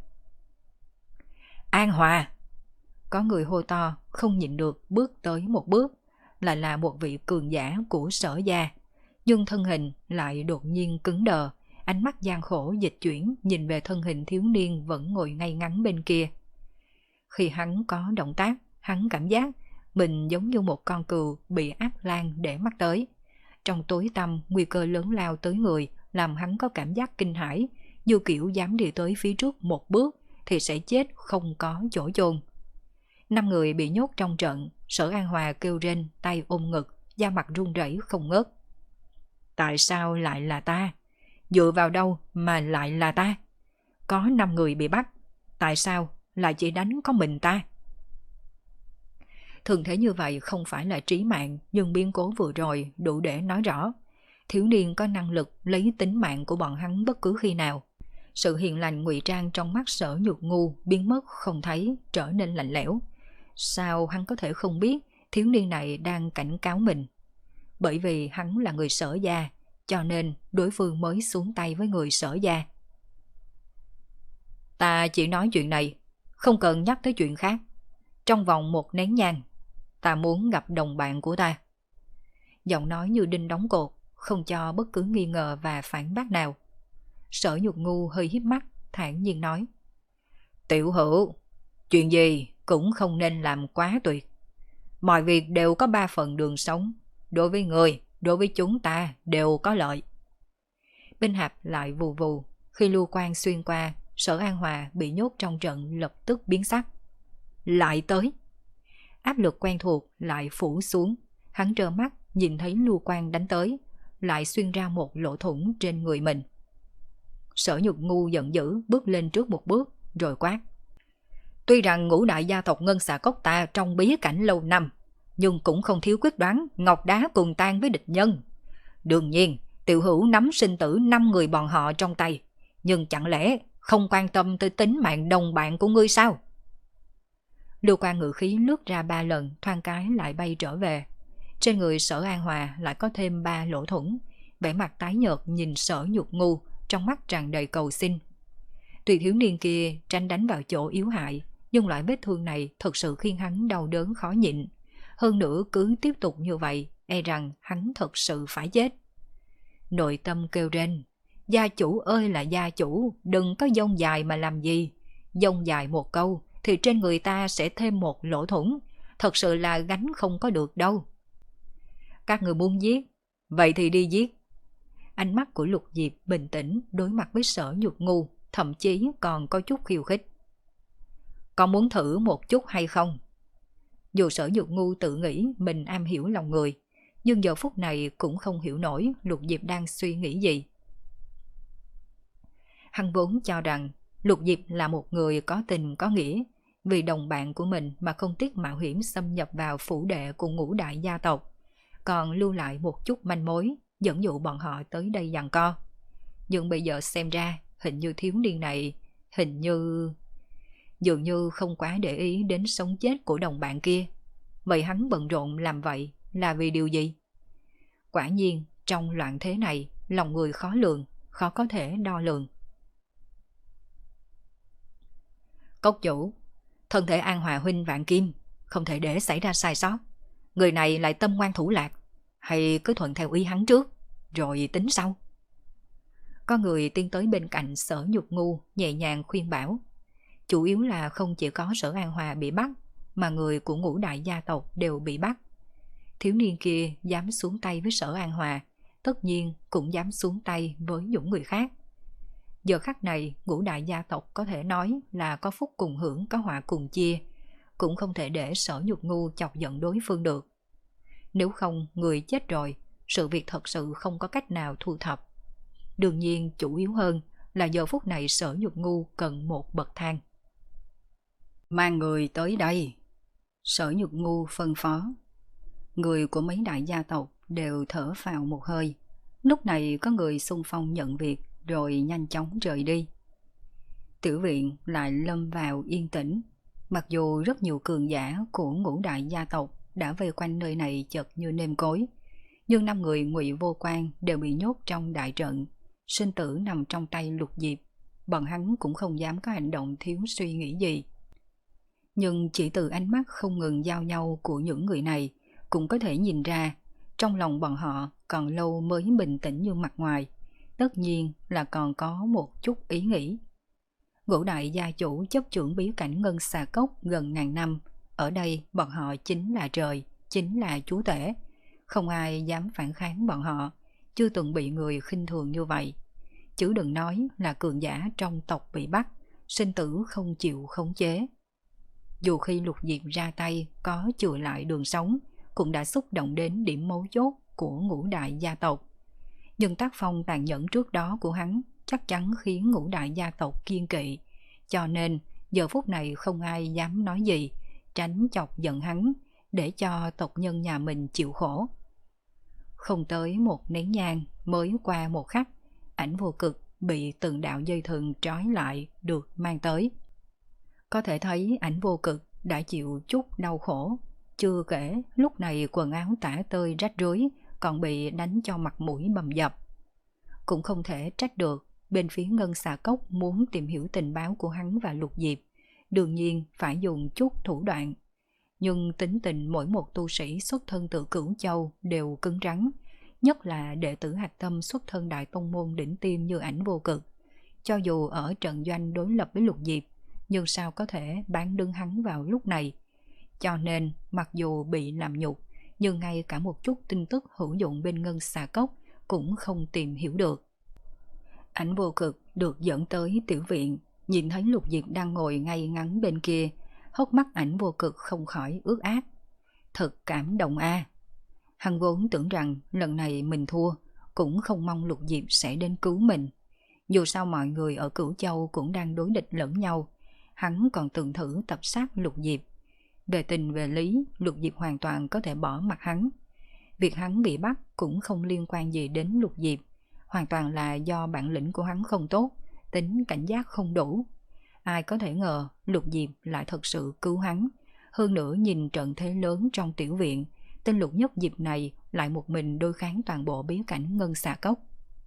An Hòa! Có người hô to, không nhịn được bước tới một bước, lại là một vị cường giả của Sở gia, nhưng thân hình lại đột nhiên cứng đờ, ánh mắt gian khổ dịch chuyển nhìn về thân hình thiếu niên vẫn ngồi ngay ngắn bên kia. Khi hắn có động tác, hắn cảm giác mình giống như một con cừu bị ác lang để mắt tới. Trong tối tăm, nguy cơ lớn lao tới người làm hắn có cảm giác kinh hãi, như kiểu dám đi tới phía trước một bước thì sẽ chết không có chỗ chôn. Năm người bị nhốt trong trận, Sở An Hòa kêu rên, tay ôm ngực, da mặt run rẩy không ngớt. Tại sao lại là ta? Dựa vào đâu mà lại là ta? Có năm người bị bắt, tại sao lại chỉ đánh có mình ta? Thường thế như vậy không phải là trí mạng, nhưng biến cố vừa rồi đủ để nói rõ. Thiếu niên có năng lực lấy tính mạng của bọn hắn bất cứ khi nào. Sự hiền lành ngụy trang trong mắt Sở Nhược Ngu biến mất không thấy, trở nên lạnh lẽo. Sao hắn có thể không biết thiếu niên này đang cảnh cáo mình? Bởi vì hắn là người Sở gia, cho nên đối phương mới xuống tay với người Sở gia. Ta chỉ nói chuyện này, không cần nhắc tới chuyện khác. Trong vòng một nén nhang, ta muốn gặp đồng bạn của ta. Giọng nói như đinh đóng cột, không cho bất cứ nghi ngờ và phản bác nào. Sở Nhược Ngu hơi híp mắt, thản nhiên nói. Tiểu Hữu, chuyện gì cũng không nên làm quá tuyệt. Mọi việc đều có ba phần đường sống. Đối với người, đối với chúng ta đều có lợi. Bên hạp lại vù vù. Khi lưu quang xuyên qua, Sở An Hòa bị nhốt trong trận lập tức biến sắc. Lại tới. Áp lực quen thuộc lại phủ xuống. Hắn trơ mắt nhìn thấy lưu quang đánh tới, lại xuyên ra một lỗ thủng trên người mình. Sở Nhược Ngu giận dữ bước lên trước một bước, rồi quát. Tuy rằng ngũ đại gia tộc Ngân Xà Cốc ta trong bí cảnh lâu năm, nhưng cũng không thiếu quyết đoán ngọc đá cùng tan với địch nhân. Đương nhiên, Tiểu Hữu nắm sinh tử năm người bọn họ trong tay, nhưng chẳng lẽ không quan tâm tới tính mạng đồng bạn của ngươi sao? Lưu quan ngự khí lướt ra ba lần, thoáng cái lại bay trở về. Trên người Sở An Hòa lại có thêm ba lỗ thủng, vẻ mặt tái nhợt nhìn Sở Nhược Ngu, trong mắt tràn đầy cầu xin. Tuy thiếu niên kia tranh đánh vào chỗ yếu hại, nhưng loại vết thương này thật sự khiến hắn đau đớn khó nhịn. Hơn nữa cứ tiếp tục như vậy, e rằng hắn thật sự phải chết. Nội tâm kêu rên. Gia chủ ơi là gia chủ, đừng có dông dài mà làm gì. Dông dài một câu thì trên người ta sẽ thêm một lỗ thủng. Thật sự là gánh không có được đâu. Các người muốn giết, vậy thì đi giết. Ánh mắt của Lục Diệp bình tĩnh đối mặt với Sở Nhược Ngu, thậm chí còn có chút khiêu khích. Con muốn thử một chút hay không? Dù Sở Nhược Ngu tự nghĩ mình am hiểu lòng người, nhưng giờ phút này cũng không hiểu nổi Lục Diệp đang suy nghĩ gì. Hắn vốn cho rằng Lục Diệp là một người có tình có nghĩa, vì đồng bạn của mình mà không tiếc mạo hiểm xâm nhập vào phủ đệ của ngũ đại gia tộc, còn lưu lại một chút manh mối dẫn dụ bọn họ tới đây giằng co. Nhưng bây giờ xem ra hình như thiếu niên này hình như dường như không quá để ý đến sống chết của đồng bạn kia. Vậy hắn bận rộn làm vậy là vì điều gì? Quả nhiên trong loạn thế này, lòng người khó lường, khó có thể đo lường. Cốc chủ, thân thể An Hòa huynh vạn kim, không thể để xảy ra sai sót. Người này lại tâm ngoan thủ lạc, hay cứ thuận theo ý hắn trước, rồi tính sau? Có người tiến tới bên cạnh Sở Nhược Ngu nhẹ nhàng khuyên bảo. Chủ yếu là không chỉ có Sở An Hòa bị bắt, mà người của ngũ đại gia tộc đều bị bắt. Thiếu niên kia dám xuống tay với Sở An Hòa, tất nhiên cũng dám xuống tay với những người khác. Giờ khắc này, ngũ đại gia tộc có thể nói là có phúc cùng hưởng, có họa cùng chia, cũng không thể để Sở Nhược Ngu chọc giận đối phương được. Nếu không, người chết rồi, sự việc thật sự không có cách nào thu thập. Đương nhiên, chủ yếu hơn là giờ phút này Sở Nhược Ngu cần một bậc thang. Mang người tới đây. Sở Nhược Ngu phân phó. Người của mấy đại gia tộc đều thở phào một hơi. Lúc này có người xung phong nhận việc rồi nhanh chóng rời đi. Tiểu viện lại lâm vào yên tĩnh. Mặc dù rất nhiều cường giả của ngũ đại gia tộc đã vây quanh nơi này chật như nêm cối, nhưng năm người Ngụy Vô Quan đều bị nhốt trong đại trận, sinh tử nằm trong tay Lục Diệp, bọn hắn cũng không dám có hành động thiếu suy nghĩ gì. Nhưng chỉ từ ánh mắt không ngừng giao nhau của những người này cũng có thể nhìn ra, trong lòng bọn họ còn lâu mới bình tĩnh như mặt ngoài, tất nhiên là còn có một chút ý nghĩ. Ngũ đại gia chủ chấp trưởng bí cảnh Ngân Xà Cốc gần ngàn năm, ở đây bọn họ chính là trời, chính là chúa tể, không ai dám phản kháng bọn họ, chưa từng bị người khinh thường như vậy. Chứ đừng nói là cường giả trong tộc bị bắt, sinh tử không chịu khống chế. Dù khi Lục Diệp ra tay có chừa lại đường sống, cũng đã xúc động đến điểm mấu chốt của ngũ đại gia tộc. Nhưng tác phong tàn nhẫn trước đó của hắn chắc chắn khiến ngũ đại gia tộc kiêng kỵ, cho nên giờ phút này không ai dám nói gì, tránh chọc giận hắn, để cho tộc nhân nhà mình chịu khổ. Không tới một nén nhang, mới qua một khắc, Ảnh Vô Cực bị từng đạo dây thừng trói lại được mang tới. Có thể thấy Ảnh Vô Cực đã chịu chút đau khổ, chưa kể lúc này quần áo tả tơi rách rưới, còn bị đánh cho mặt mũi bầm dập. Cũng không thể trách được, bên phía Ngân Xà Cốc muốn tìm hiểu tình báo của hắn và Lục Diệp, đương nhiên phải dùng chút thủ đoạn. Nhưng tính tình mỗi một tu sĩ xuất thân từ Cửu Châu đều cứng rắn, nhất là đệ tử hạch tâm xuất thân đại tông môn đỉnh tiêm như Ảnh Vô Cực. Cho dù ở trận doanh đối lập với Lục Diệp, nhưng sao có thể bán đứng hắn vào lúc này. Cho nên, mặc dù bị làm nhục, nhưng ngay cả một chút tin tức hữu dụng bên Ngân Xà Cốc cũng không tìm hiểu được. Ảnh Vô Cực được dẫn tới tiểu viện, nhìn thấy Lục Diệp đang ngồi ngay ngắn bên kia, hốc mắt Ảnh Vô Cực không khỏi ướt át. Thật cảm động a. À. Hắn vốn tưởng rằng lần này mình thua, cũng không mong Lục Diệp sẽ đến cứu mình. Dù sao mọi người ở Cửu Châu cũng đang đối địch lẫn nhau, hắn còn từng thử tập sát Lục Diệp. Về tình về lý, Lục Diệp hoàn toàn có thể bỏ mặt hắn. Việc hắn bị bắt cũng không liên quan gì đến Lục Diệp, hoàn toàn là do bản lĩnh của hắn không tốt, tính cảnh giác không đủ. Ai có thể ngờ Lục Diệp lại thật sự cứu hắn. Hơn nữa nhìn trận thế lớn trong tiểu viện, tên Lục Nhất Diệp này lại một mình đối kháng toàn bộ bí cảnh Ngân Xà Cốc.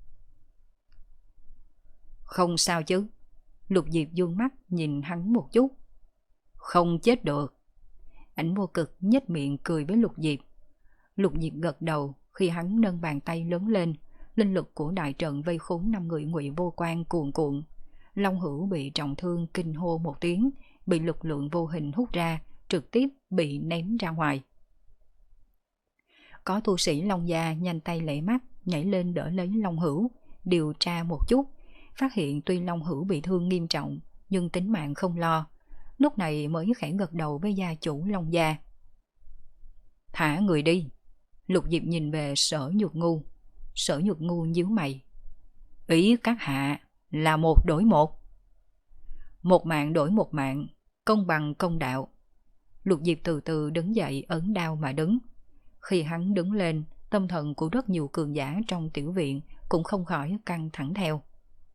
Không sao chứ? Lục Diệp dương mắt nhìn hắn một chút. Không chết được. Ảnh Vô Cực nhếch miệng cười với Lục Diệp. Lục Diệp gật đầu khi hắn nâng bàn tay lớn lên, linh lực của đại trận vây khốn năm người Ngụy Vô Quan cuồn cuộn. Long Hữu bị trọng thương kinh hô một tiếng, bị lực lượng vô hình hút ra, trực tiếp bị ném ra ngoài. Có tu sĩ Long Gia nhanh tay lẹ mắt nhảy lên đỡ lấy Long Hữu, điều tra một chút, phát hiện tuy Long Hữu bị thương nghiêm trọng nhưng tính mạng không lo, lúc này mới khẽ gật đầu với gia chủ Long Gia. Thả người đi. Lục Diệp nhìn về Sở Nhược Ngu. Sở Nhược Ngu nhíu mày. Ý các hạ là một đổi một. Một mạng đổi một mạng, công bằng công đạo. Lục Diệp từ từ đứng dậy ấn đao mà đứng. Khi hắn đứng lên, tâm thần của rất nhiều cường giả trong tiểu viện cũng không khỏi căng thẳng theo.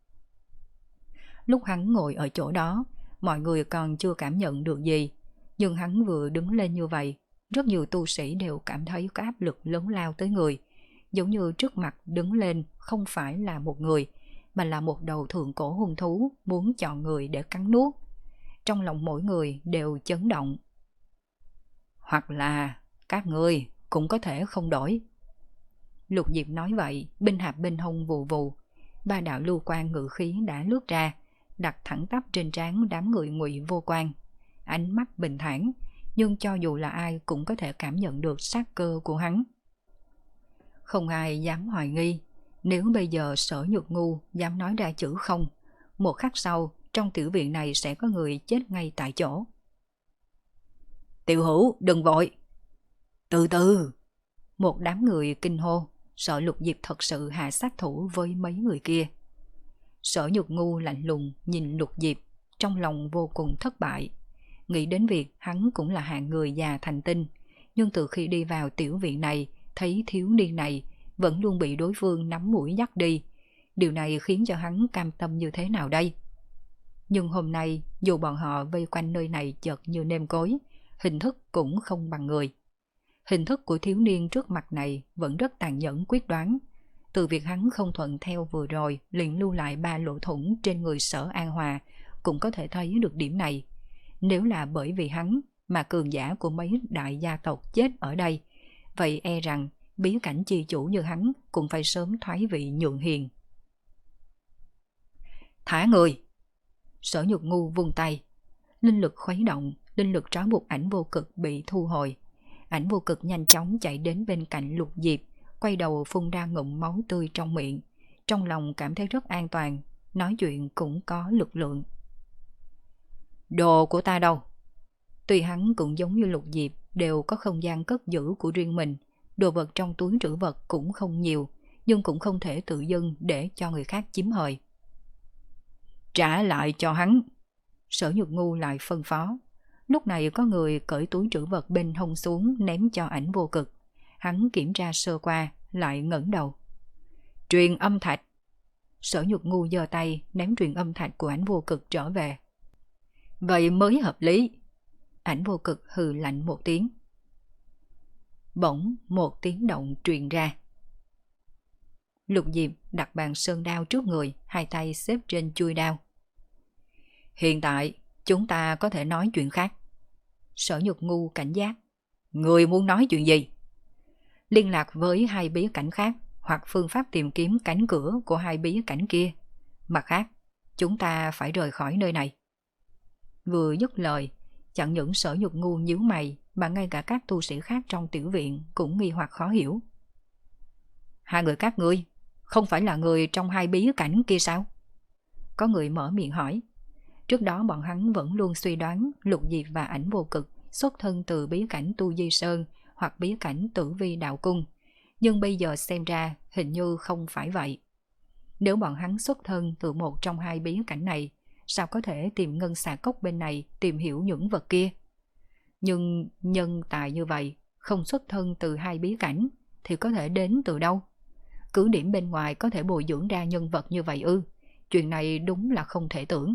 Lúc hắn ngồi ở chỗ đó, mọi người còn chưa cảm nhận được gì, nhưng hắn vừa đứng lên như vậy, rất nhiều tu sĩ đều cảm thấy có áp lực lớn lao tới người, giống như trước mặt đứng lên không phải là một người, mà là một đầu thượng cổ hung thú muốn chọn người để cắn nuốt. Trong lòng mỗi người đều chấn động. Hoặc là các ngươi cũng có thể không đổi. Lục Diệp nói vậy, binh hạp bên hông vù vù, ba đạo lưu quan ngự khí đã lướt ra, đặt thẳng tắp trên trán đám người Ngụy Vô Quan. Ánh mắt bình thản, nhưng cho dù là ai cũng có thể cảm nhận được sát cơ của hắn. Không ai dám hoài nghi, nếu bây giờ Sở Nhược Ngu dám nói ra chữ không, một khắc sau trong tiểu viện này sẽ có người chết ngay tại chỗ. Tiểu Hữu đừng vội. Từ từ. Một đám người kinh hô, sợ Lục Diệp thật sự hạ sát thủ với mấy người kia. Sở Nhược Ngu lạnh lùng nhìn Lục Diệp, trong lòng vô cùng thất bại. Nghĩ đến việc hắn cũng là hạng người già thành tinh, nhưng từ khi đi vào tiểu viện này, thấy thiếu niên này vẫn luôn bị đối phương nắm mũi dắt đi. Điều này khiến cho hắn cam tâm như thế nào đây? Nhưng hôm nay dù bọn họ vây quanh nơi này chật như nêm cối, hình thức cũng không bằng người. Hình thức của thiếu niên trước mặt này vẫn rất tàn nhẫn quyết đoán. Từ việc hắn không thuận theo vừa rồi liền lưu lại ba lỗ thủng trên người Sở An Hòa cũng có thể thấy được điểm này. Nếu là bởi vì hắn mà cường giả của mấy đại gia tộc chết ở đây, vậy e rằng bí cảnh chi chủ như hắn cũng phải sớm thoái vị nhượng hiền. Thả người! Sở Nhược Ngu vung tay. Linh lực khuấy động, linh lực trói buộc ảnh vô cực bị thu hồi. Ảnh vô cực nhanh chóng chạy đến bên cạnh Lục Diệp, quay đầu phun ra ngụm máu tươi trong miệng. Trong lòng cảm thấy rất an toàn, nói chuyện cũng có lực lượng. Đồ của ta đâu? Tuy hắn cũng giống như Lục Diệp đều có không gian cất giữ của riêng mình, đồ vật trong túi trữ vật cũng không nhiều, nhưng cũng không thể tự dưng để cho người khác chiếm hời. Trả lại cho hắn! Sở Nhược Ngu lại phân phó. Lúc này có người cởi túi trữ vật bên hông xuống ném cho ảnh vô cực. Hắn kiểm tra sơ qua, lại ngẩng đầu. Truyền âm thạch! Sở Nhược Ngu giơ tay ném truyền âm thạch của ảnh vô cực trở về. Vậy mới hợp lý. Ảnh vô cực hừ lạnh một tiếng. Bỗng một tiếng động truyền ra. Lục Diệp đặt bàn sơn đao trước người, hai tay xếp trên chuôi đao. Hiện tại chúng ta có thể nói chuyện khác. Sở Nhược Ngu cảnh giác. Người muốn nói chuyện gì? Liên lạc với hai bí cảnh khác, hoặc phương pháp tìm kiếm cánh cửa của hai bí cảnh kia. Mặt khác, chúng ta phải rời khỏi nơi này. Vừa dứt lời, chẳng những Sở Nhược Ngu nhíu mày, mà ngay cả các tu sĩ khác trong tiểu viện cũng nghi hoặc khó hiểu. Hai người các ngươi không phải là người trong hai bí cảnh kia sao? Có người mở miệng hỏi. Trước đó bọn hắn vẫn luôn suy đoán Lục Diệp và ảnh vô cực xuất thân từ bí cảnh Tu Di Sơn hoặc bí cảnh Tử Vi Đạo Cung, nhưng bây giờ xem ra hình như không phải vậy. Nếu bọn hắn xuất thân từ một trong hai bí cảnh này, sao có thể tìm ngân xà cốc bên này tìm hiểu những vật kia? Nhưng nhân tài như vậy, không xuất thân từ hai bí cảnh, thì có thể đến từ đâu? Cứ điểm bên ngoài có thể bồi dưỡng ra nhân vật như vậy ư? Chuyện này đúng là không thể tưởng.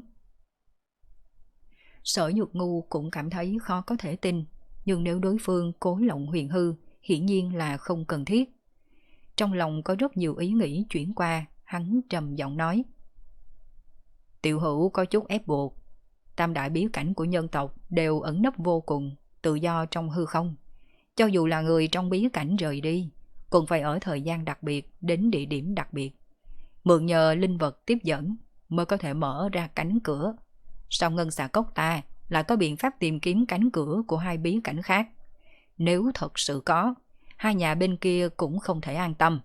Sở Nhược Ngu cũng cảm thấy khó có thể tin, nhưng nếu đối phương cố lộng huyền hư, hiển nhiên là không cần thiết. Trong lòng có rất nhiều ý nghĩ chuyển qua, hắn trầm giọng nói. Tiểu hữu có chút ép buộc. Tam đại bí cảnh của nhân tộc đều ẩn nấp vô cùng, tự do trong hư không. Cho dù là người trong bí cảnh rời đi, cũng phải ở thời gian đặc biệt đến địa điểm đặc biệt. Mượn nhờ linh vật tiếp dẫn mới có thể mở ra cánh cửa. Sau ngân xà cốc ta lại có biện pháp tìm kiếm cánh cửa của hai bí cảnh khác. Nếu thật sự có, hai nhà bên kia cũng không thể an tâm.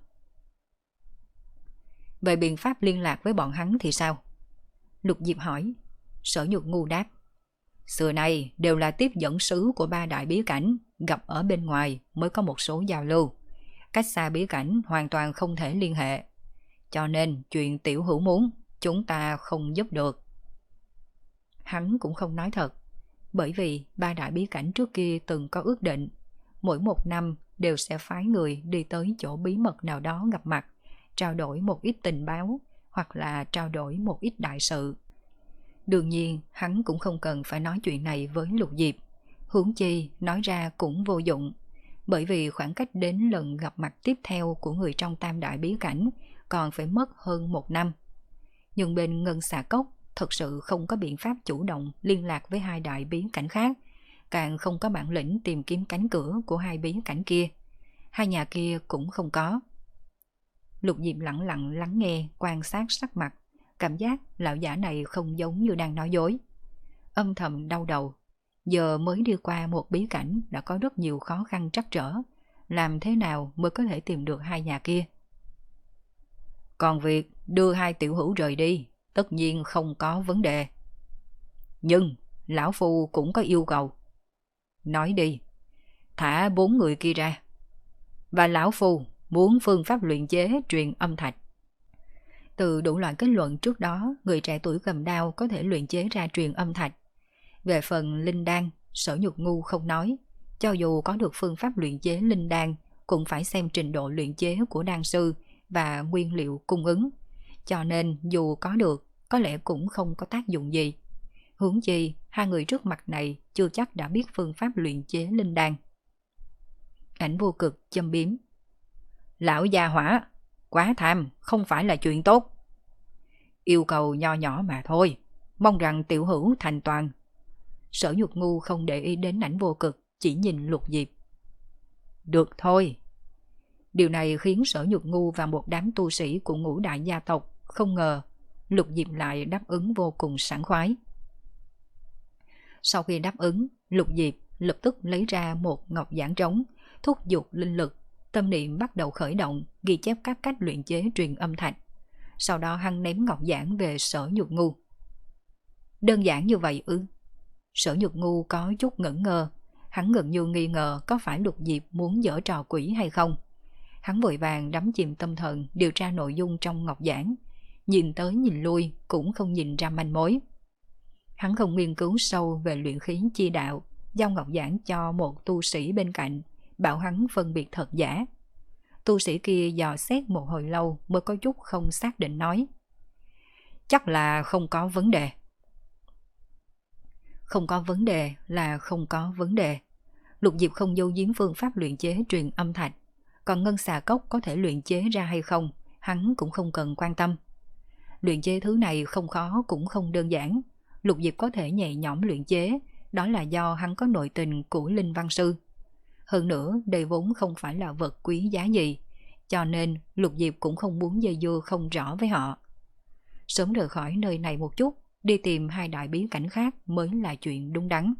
Về biện pháp liên lạc với bọn hắn thì sao? Lục Diệp hỏi. Sở Nhược Ngu đáp. Xưa nay đều là tiếp dẫn sứ của ba đại bí cảnh, gặp ở bên ngoài mới có một số giao lưu. Cách xa bí cảnh hoàn toàn không thể liên hệ. Cho nên chuyện tiểu hữu muốn, chúng ta không giúp được. Hắn cũng không nói thật, bởi vì ba đại bí cảnh trước kia từng có ước định, mỗi một năm đều sẽ phái người đi tới chỗ bí mật nào đó gặp mặt, trao đổi một ít tình báo, hoặc là trao đổi một ít đại sự. Đương nhiên, hắn cũng không cần phải nói chuyện này với Lục Diệp, huống chi nói ra cũng vô dụng, bởi vì khoảng cách đến lần gặp mặt tiếp theo của người trong tam đại bí cảnh còn phải mất hơn một năm. Nhưng bên Ngân Xà Cốc thật sự không có biện pháp chủ động liên lạc với hai đại bí cảnh khác, càng không có bản lĩnh tìm kiếm cánh cửa của hai bí cảnh kia. Hai nhà kia cũng không có. Lục Diệp lặng lặng lắng nghe, quan sát sắc mặt, cảm giác lão giả này không giống như đang nói dối. Âm thầm đau đầu, giờ mới đi qua một bí cảnh đã có rất nhiều khó khăn trắc trở, làm thế nào mới có thể tìm được hai nhà kia? Còn việc đưa hai tiểu hữu rời đi, tất nhiên không có vấn đề. Nhưng lão phu cũng có yêu cầu. Nói đi, thả bốn người kia ra. Và lão phu muốn phương pháp luyện chế truyền âm thạch. Từ đủ loại kết luận trước đó, người trẻ tuổi cầm đao có thể luyện chế ra truyền âm thạch. Về phần linh đan, Sở Nhược Ngu không nói. Cho dù có được phương pháp luyện chế linh đan, cũng phải xem trình độ luyện chế của đan sư và nguyên liệu cung ứng. Cho nên dù có được, có lẽ cũng không có tác dụng gì. Huống chi, hai người trước mặt này chưa chắc đã biết phương pháp luyện chế linh đan. Ảnh Vô Cực châm biếm. Lão gia hỏa, quá tham không phải là chuyện tốt. Yêu cầu nho nhỏ mà thôi, mong rằng tiểu hữu thành toàn. Sở Nhược Ngu không để ý đến Ảnh Vô Cực, chỉ nhìn Lục Diệp. Được thôi. Điều này khiến Sở Nhược Ngu và một đám tu sĩ của ngũ đại gia tộc không ngờ Lục Diệp lại đáp ứng vô cùng sảng khoái. Sau khi đáp ứng, Lục Diệp lập tức lấy ra một ngọc giản trống, thúc giục linh lực, tâm niệm bắt đầu khởi động, ghi chép các cách luyện chế truyền âm thạch. Sau đó hắn ném ngọc giản về Sở Nhược Ngu. Đơn giản như vậy ư? Sở Nhược Ngu có chút ngẩn ngơ, hắn gần như nghi ngờ có phải Lục Diệp muốn giở trò quỷ hay không. Hắn vội vàng đắm chìm tâm thần điều tra nội dung trong ngọc giản, nhìn tới nhìn lui cũng không nhìn ra manh mối. Hắn không nghiên cứu sâu về luyện khí chi đạo, giao ngọc giản cho một tu sĩ bên cạnh, bảo hắn phân biệt thật giả. Tu sĩ kia dò xét một hồi lâu mới có chút không xác định nói. Chắc là không có vấn đề. Không có vấn đề là không có vấn đề. Lục Diệp không giấu giếm phương pháp luyện chế truyền âm thạch, còn ngân xà cốc có thể luyện chế ra hay không, hắn cũng không cần quan tâm. Luyện chế thứ này không khó cũng không đơn giản, Lục Diệp có thể nhẹ nhõm luyện chế, đó là do hắn có nội tình của linh văn sư. Hơn nữa, đây vốn không phải là vật quý giá gì, cho nên Lục Diệp cũng không muốn dây dưa không rõ với họ. Sớm rời khỏi nơi này một chút, đi tìm hai đại bí cảnh khác mới là chuyện đúng đắn.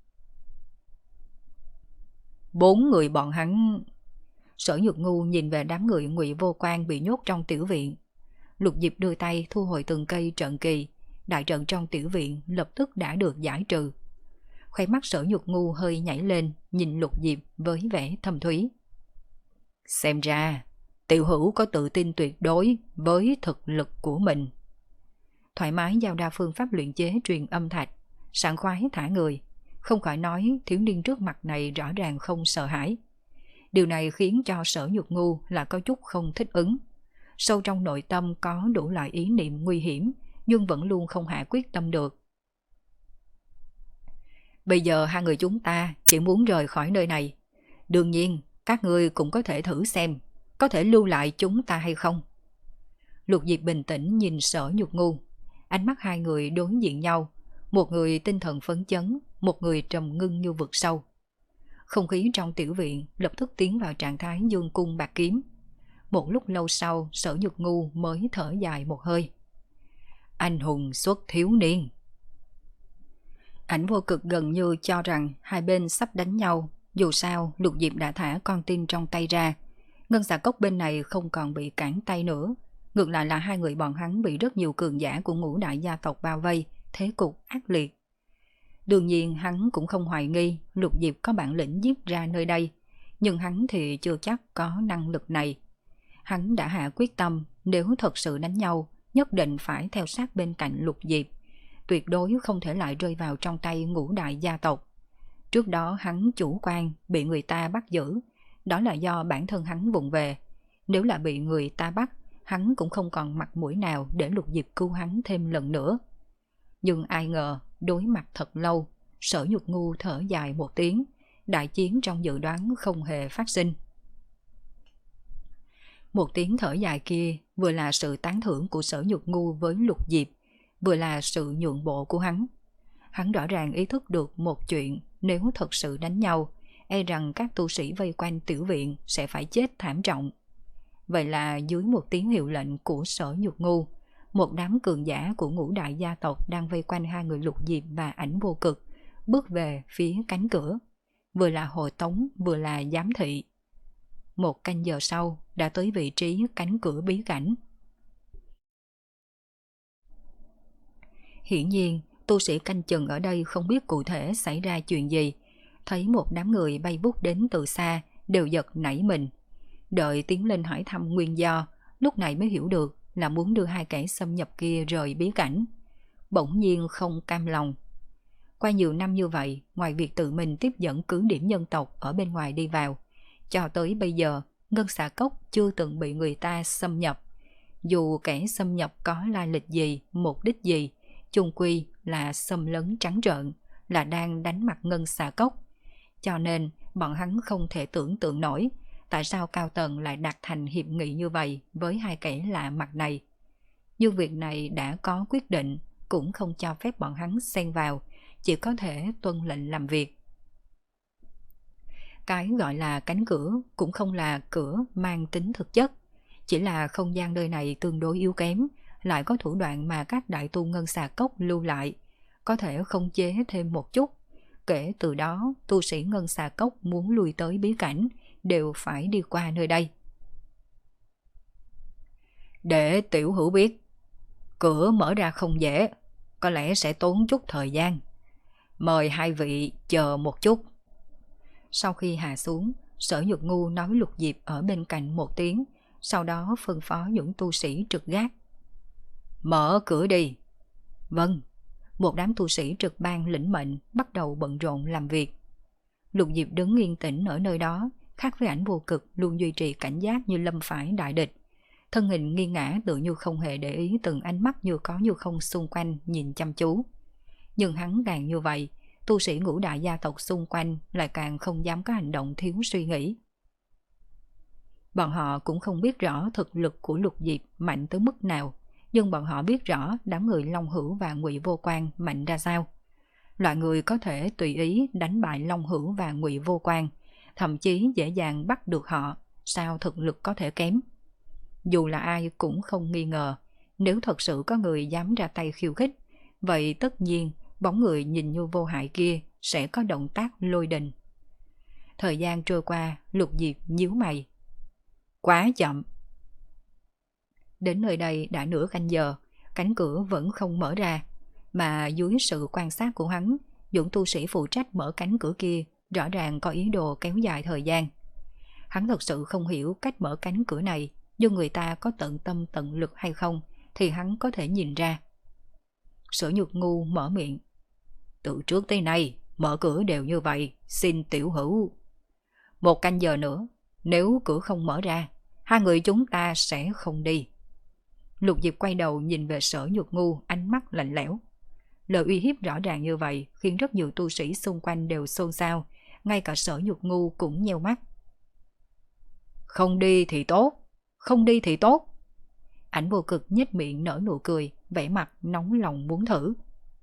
Bốn người bọn hắn... Sở Nhược Ngu nhìn về đám người Ngụy Vô Quan bị nhốt trong tiểu viện. Lục Diệp đưa tay thu hồi từng cây trận kỳ, đại trận trong tiểu viện lập tức đã được giải trừ. Khóe mắt Sở Nhược Ngu hơi nhảy lên, nhìn Lục Diệp với vẻ thâm thúy. Xem ra, tiểu hữu có tự tin tuyệt đối với thực lực của mình. Thoải mái giao đa phương pháp luyện chế truyền âm thạch, sảng khoái thả người, không khỏi nói thiếu niên trước mặt này rõ ràng không sợ hãi. Điều này khiến cho Sở Nhược Ngu là có chút không thích ứng. Sâu trong nội tâm có đủ loại ý niệm nguy hiểm, nhưng vẫn luôn không hạ quyết tâm được. Bây giờ hai người chúng ta chỉ muốn rời khỏi nơi này. Đương nhiên, các ngươi cũng có thể thử xem, có thể lưu lại chúng ta hay không. Lục Diệp bình tĩnh nhìn Sở Nhược Ngu. Ánh mắt hai người đối diện nhau, một người tinh thần phấn chấn, một người trầm ngưng như vực sâu. Không khí trong tiểu viện lập tức tiến vào trạng thái dương cung bạc kiếm. Một lúc lâu sau, Sở Nhược Ngu mới thở dài một hơi. Anh hùng xuất thiếu niên. Ảnh Vô Cực gần như cho rằng hai bên sắp đánh nhau. Dù sao, Lục Diệp đã thả con tin trong tay ra. Ngân xà cốc bên này không còn bị cản tay nữa. Ngược lại là hai người bọn hắn bị rất nhiều cường giả của ngũ đại gia tộc bao vây, thế cục ác liệt. Đương nhiên hắn cũng không hoài nghi Lục Diệp có bản lĩnh giết ra nơi đây, nhưng hắn thì chưa chắc có năng lực này. Hắn đã hạ quyết tâm, nếu thật sự đánh nhau, nhất định phải theo sát bên cạnh Lục Diệp, tuyệt đối không thể lại rơi vào trong tay ngũ đại gia tộc. Trước đó hắn chủ quan bị người ta bắt giữ, đó là do bản thân hắn vụng về. Nếu là bị người ta bắt, hắn cũng không còn mặt mũi nào để Lục Diệp cứu hắn thêm lần nữa. Nhưng ai ngờ, đối mặt thật lâu, Sở Nhược Ngu thở dài một tiếng, đại chiến trong dự đoán không hề phát sinh. Một tiếng thở dài kia vừa là sự tán thưởng của Sở Nhược Ngu với Lục Diệp, vừa là sự nhượng bộ của hắn. Hắn rõ ràng ý thức được một chuyện, nếu thật sự đánh nhau, e rằng các tu sĩ vây quanh tiểu viện sẽ phải chết thảm trọng. Vậy là dưới một tiếng hiệu lệnh của Sở Nhược Ngu, một đám cường giả của ngũ đại gia tộc đang vây quanh hai người Lục Diệp và Ảnh Vô Cực, bước về phía cánh cửa, vừa là hộ tống vừa là giám thị. Một canh giờ sau đã tới vị trí cánh cửa bí cảnh. Hiển nhiên, tu sĩ canh chừng ở đây không biết cụ thể xảy ra chuyện gì, thấy một đám người bay vút đến từ xa đều giật nảy mình. Đợi tiến lên hỏi thăm nguyên do, lúc này mới hiểu được là muốn đưa hai kẻ xâm nhập kia rời bí cảnh. Bỗng nhiên không cam lòng. Qua nhiều năm như vậy, ngoài việc tự mình tiếp dẫn cứ điểm nhân tộc ở bên ngoài đi vào, cho tới bây giờ, Ngân Xà Cốc chưa từng bị người ta xâm nhập. dù kẻ xâm nhập có lai lịch gì, mục đích gì, chung quy là xâm lấn trắng trợn, là đang đánh mặt Ngân Xà Cốc. Cho nên bọn hắn không thể tưởng tượng nổi tại sao Cao Tần lại đạt thành hiệp nghị như vậy với hai kẻ lạ mặt này. Nhưng việc này đã có quyết định, cũng không cho phép bọn hắn xen vào, chỉ có thể tuân lệnh làm việc. Cái gọi là cánh cửa cũng không là cửa mang tính thực chất, chỉ là không gian nơi này tương đối yếu kém, lại có thủ đoạn mà các đại tu Ngân Xà Cốc lưu lại, có thể khống chế thêm một chút. Kể từ đó, tu sĩ Ngân Xà Cốc muốn lui tới bí cảnh đều phải đi qua nơi đây. Để tiểu hữu biết, cửa mở ra không dễ, có lẽ sẽ tốn chút thời gian. Mời hai vị chờ một chút. Sau khi hạ xuống, Sở Nhược Ngu nói Lục Diệp ở bên cạnh một tiếng, sau đó phân phó những tu sĩ trực gác. Mở cửa đi. Vâng. Một đám tu sĩ trực ban lĩnh mệnh bắt đầu bận rộn làm việc. Lục Diệp đứng yên tĩnh ở nơi đó, khác với Ảnh Vô Cực luôn duy trì cảnh giác như lâm phải đại địch. Thân hình nghiêng ngã tự như không hề để ý từng ánh mắt như có như không xung quanh nhìn chăm chú. Nhưng hắn càng như vậy, tu sĩ ngũ đại gia tộc xung quanh lại càng không dám có hành động thiếu suy nghĩ. Bọn họ cũng không biết rõ thực lực của Lục Diệp mạnh tới mức nào, nhưng bọn họ biết rõ đám người Long Hữu và Ngụy Vô Quan mạnh ra sao. Loại người có thể tùy ý đánh bại Long Hữu và Ngụy Vô Quan, thậm chí dễ dàng bắt được họ, sao thực lực có thể kém. Dù là ai cũng không nghi ngờ, nếu thật sự có người dám ra tay khiêu khích, vậy tất nhiên bóng người nhìn như vô hại kia sẽ có động tác lôi đình. Thời gian trôi qua, Lục Diệp nhíu mày. Quá chậm. Đến nơi đây đã nửa canh giờ, cánh cửa vẫn không mở ra, mà dưới sự quan sát của hắn, những tu sĩ phụ trách mở cánh cửa kia rõ ràng có ý đồ kéo dài thời gian. Hắn thật sự không hiểu cách mở cánh cửa này, nhưng người ta có tận tâm tận lực hay không thì hắn có thể nhìn ra. Sở Nhược Ngu mở miệng. Từ trước tới nay, mở cửa đều như vậy, xin tiểu hữu. Một canh giờ nữa, nếu cửa không mở ra, hai người chúng ta sẽ không đi. Lục Diệp quay đầu nhìn về Sở Nhược Ngu, ánh mắt lạnh lẽo. Lời uy hiếp rõ ràng như vậy khiến rất nhiều tu sĩ xung quanh đều xôn xao, ngay cả Sở Nhược Ngu cũng nheo mắt. Không đi thì tốt, không đi thì tốt. Ảnh Vô Cực nhếch miệng nở nụ cười, vẻ mặt nóng lòng muốn thử.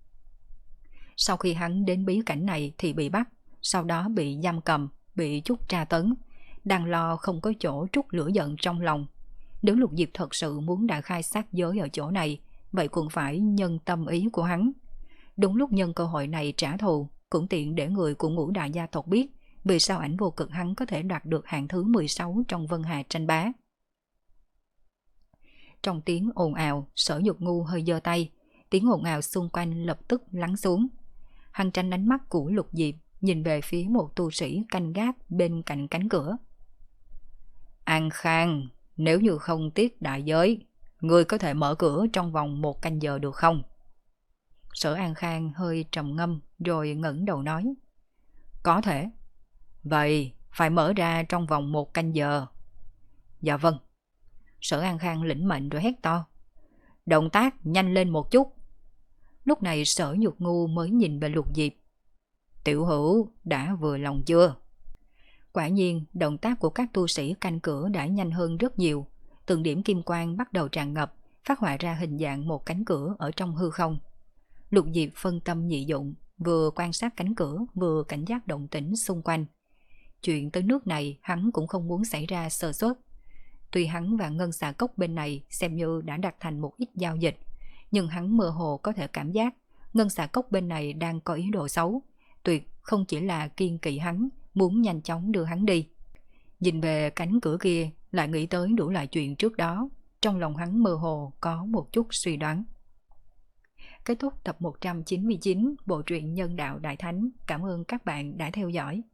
Sau khi hắn đến bí cảnh này thì bị bắt, sau đó bị giam cầm, bị chút tra tấn, đang lo không có chỗ trút lửa giận trong lòng. Nếu Lục Diệp thật sự muốn đại khai sát giới ở chỗ này, vậy cũng phải nhân tâm ý của hắn. Đúng lúc nhân cơ hội này trả thù, cũng tiện để người của ngũ đại gia tộc biết vì sao Ảnh Vô Cực hắn có thể đoạt được hạng thứ mười sáu trong Vân Hà tranh bá. Trong tiếng ồn ào, Sở Nhược Ngu hơi giơ tay, tiếng ồn ào xung quanh lập tức lắng xuống. Hắn tránh ánh mắt của Lục Diệp, nhìn về phía một tu sĩ canh gác bên cạnh cánh cửa. An Khang, nếu như không tiếc đại giới, ngươi có thể mở cửa trong vòng một canh giờ được không? Sở An Khang hơi trầm ngâm rồi ngẩng đầu nói. Có thể. Vậy phải mở ra trong vòng một canh giờ. Dạ vâng. Sở An Khang lĩnh mệnh rồi hét to. Động tác nhanh lên một chút. Lúc này Sở Nhược Ngu mới nhìn về Lục Diệp. Tiểu hữu đã vừa lòng chưa? Quả nhiên động tác của các tu sĩ canh cửa đã nhanh hơn rất nhiều. Từng điểm kim quang bắt đầu tràn ngập, phát họa ra hình dạng một cánh cửa ở trong hư không. Lục Diệp phân tâm nhị dụng, vừa quan sát cánh cửa vừa cảnh giác động tĩnh xung quanh. Chuyện tới nước này hắn cũng không muốn xảy ra sơ suất. Tuy hắn và Ngân Xà Cốc bên này xem như đã đạt thành một ít giao dịch, nhưng hắn mơ hồ có thể cảm giác Ngân Xà Cốc bên này đang có ý đồ xấu, tuyệt không chỉ là kiên kỵ hắn, muốn nhanh chóng đưa hắn đi. Nhìn về cánh cửa kia, lại nghĩ tới đủ loại chuyện trước đó, trong lòng hắn mơ hồ có một chút suy đoán. Kết thúc tập một trăm chín mươi chín bộ truyện Nhân Đạo Đại Thánh. Cảm ơn các bạn đã theo dõi.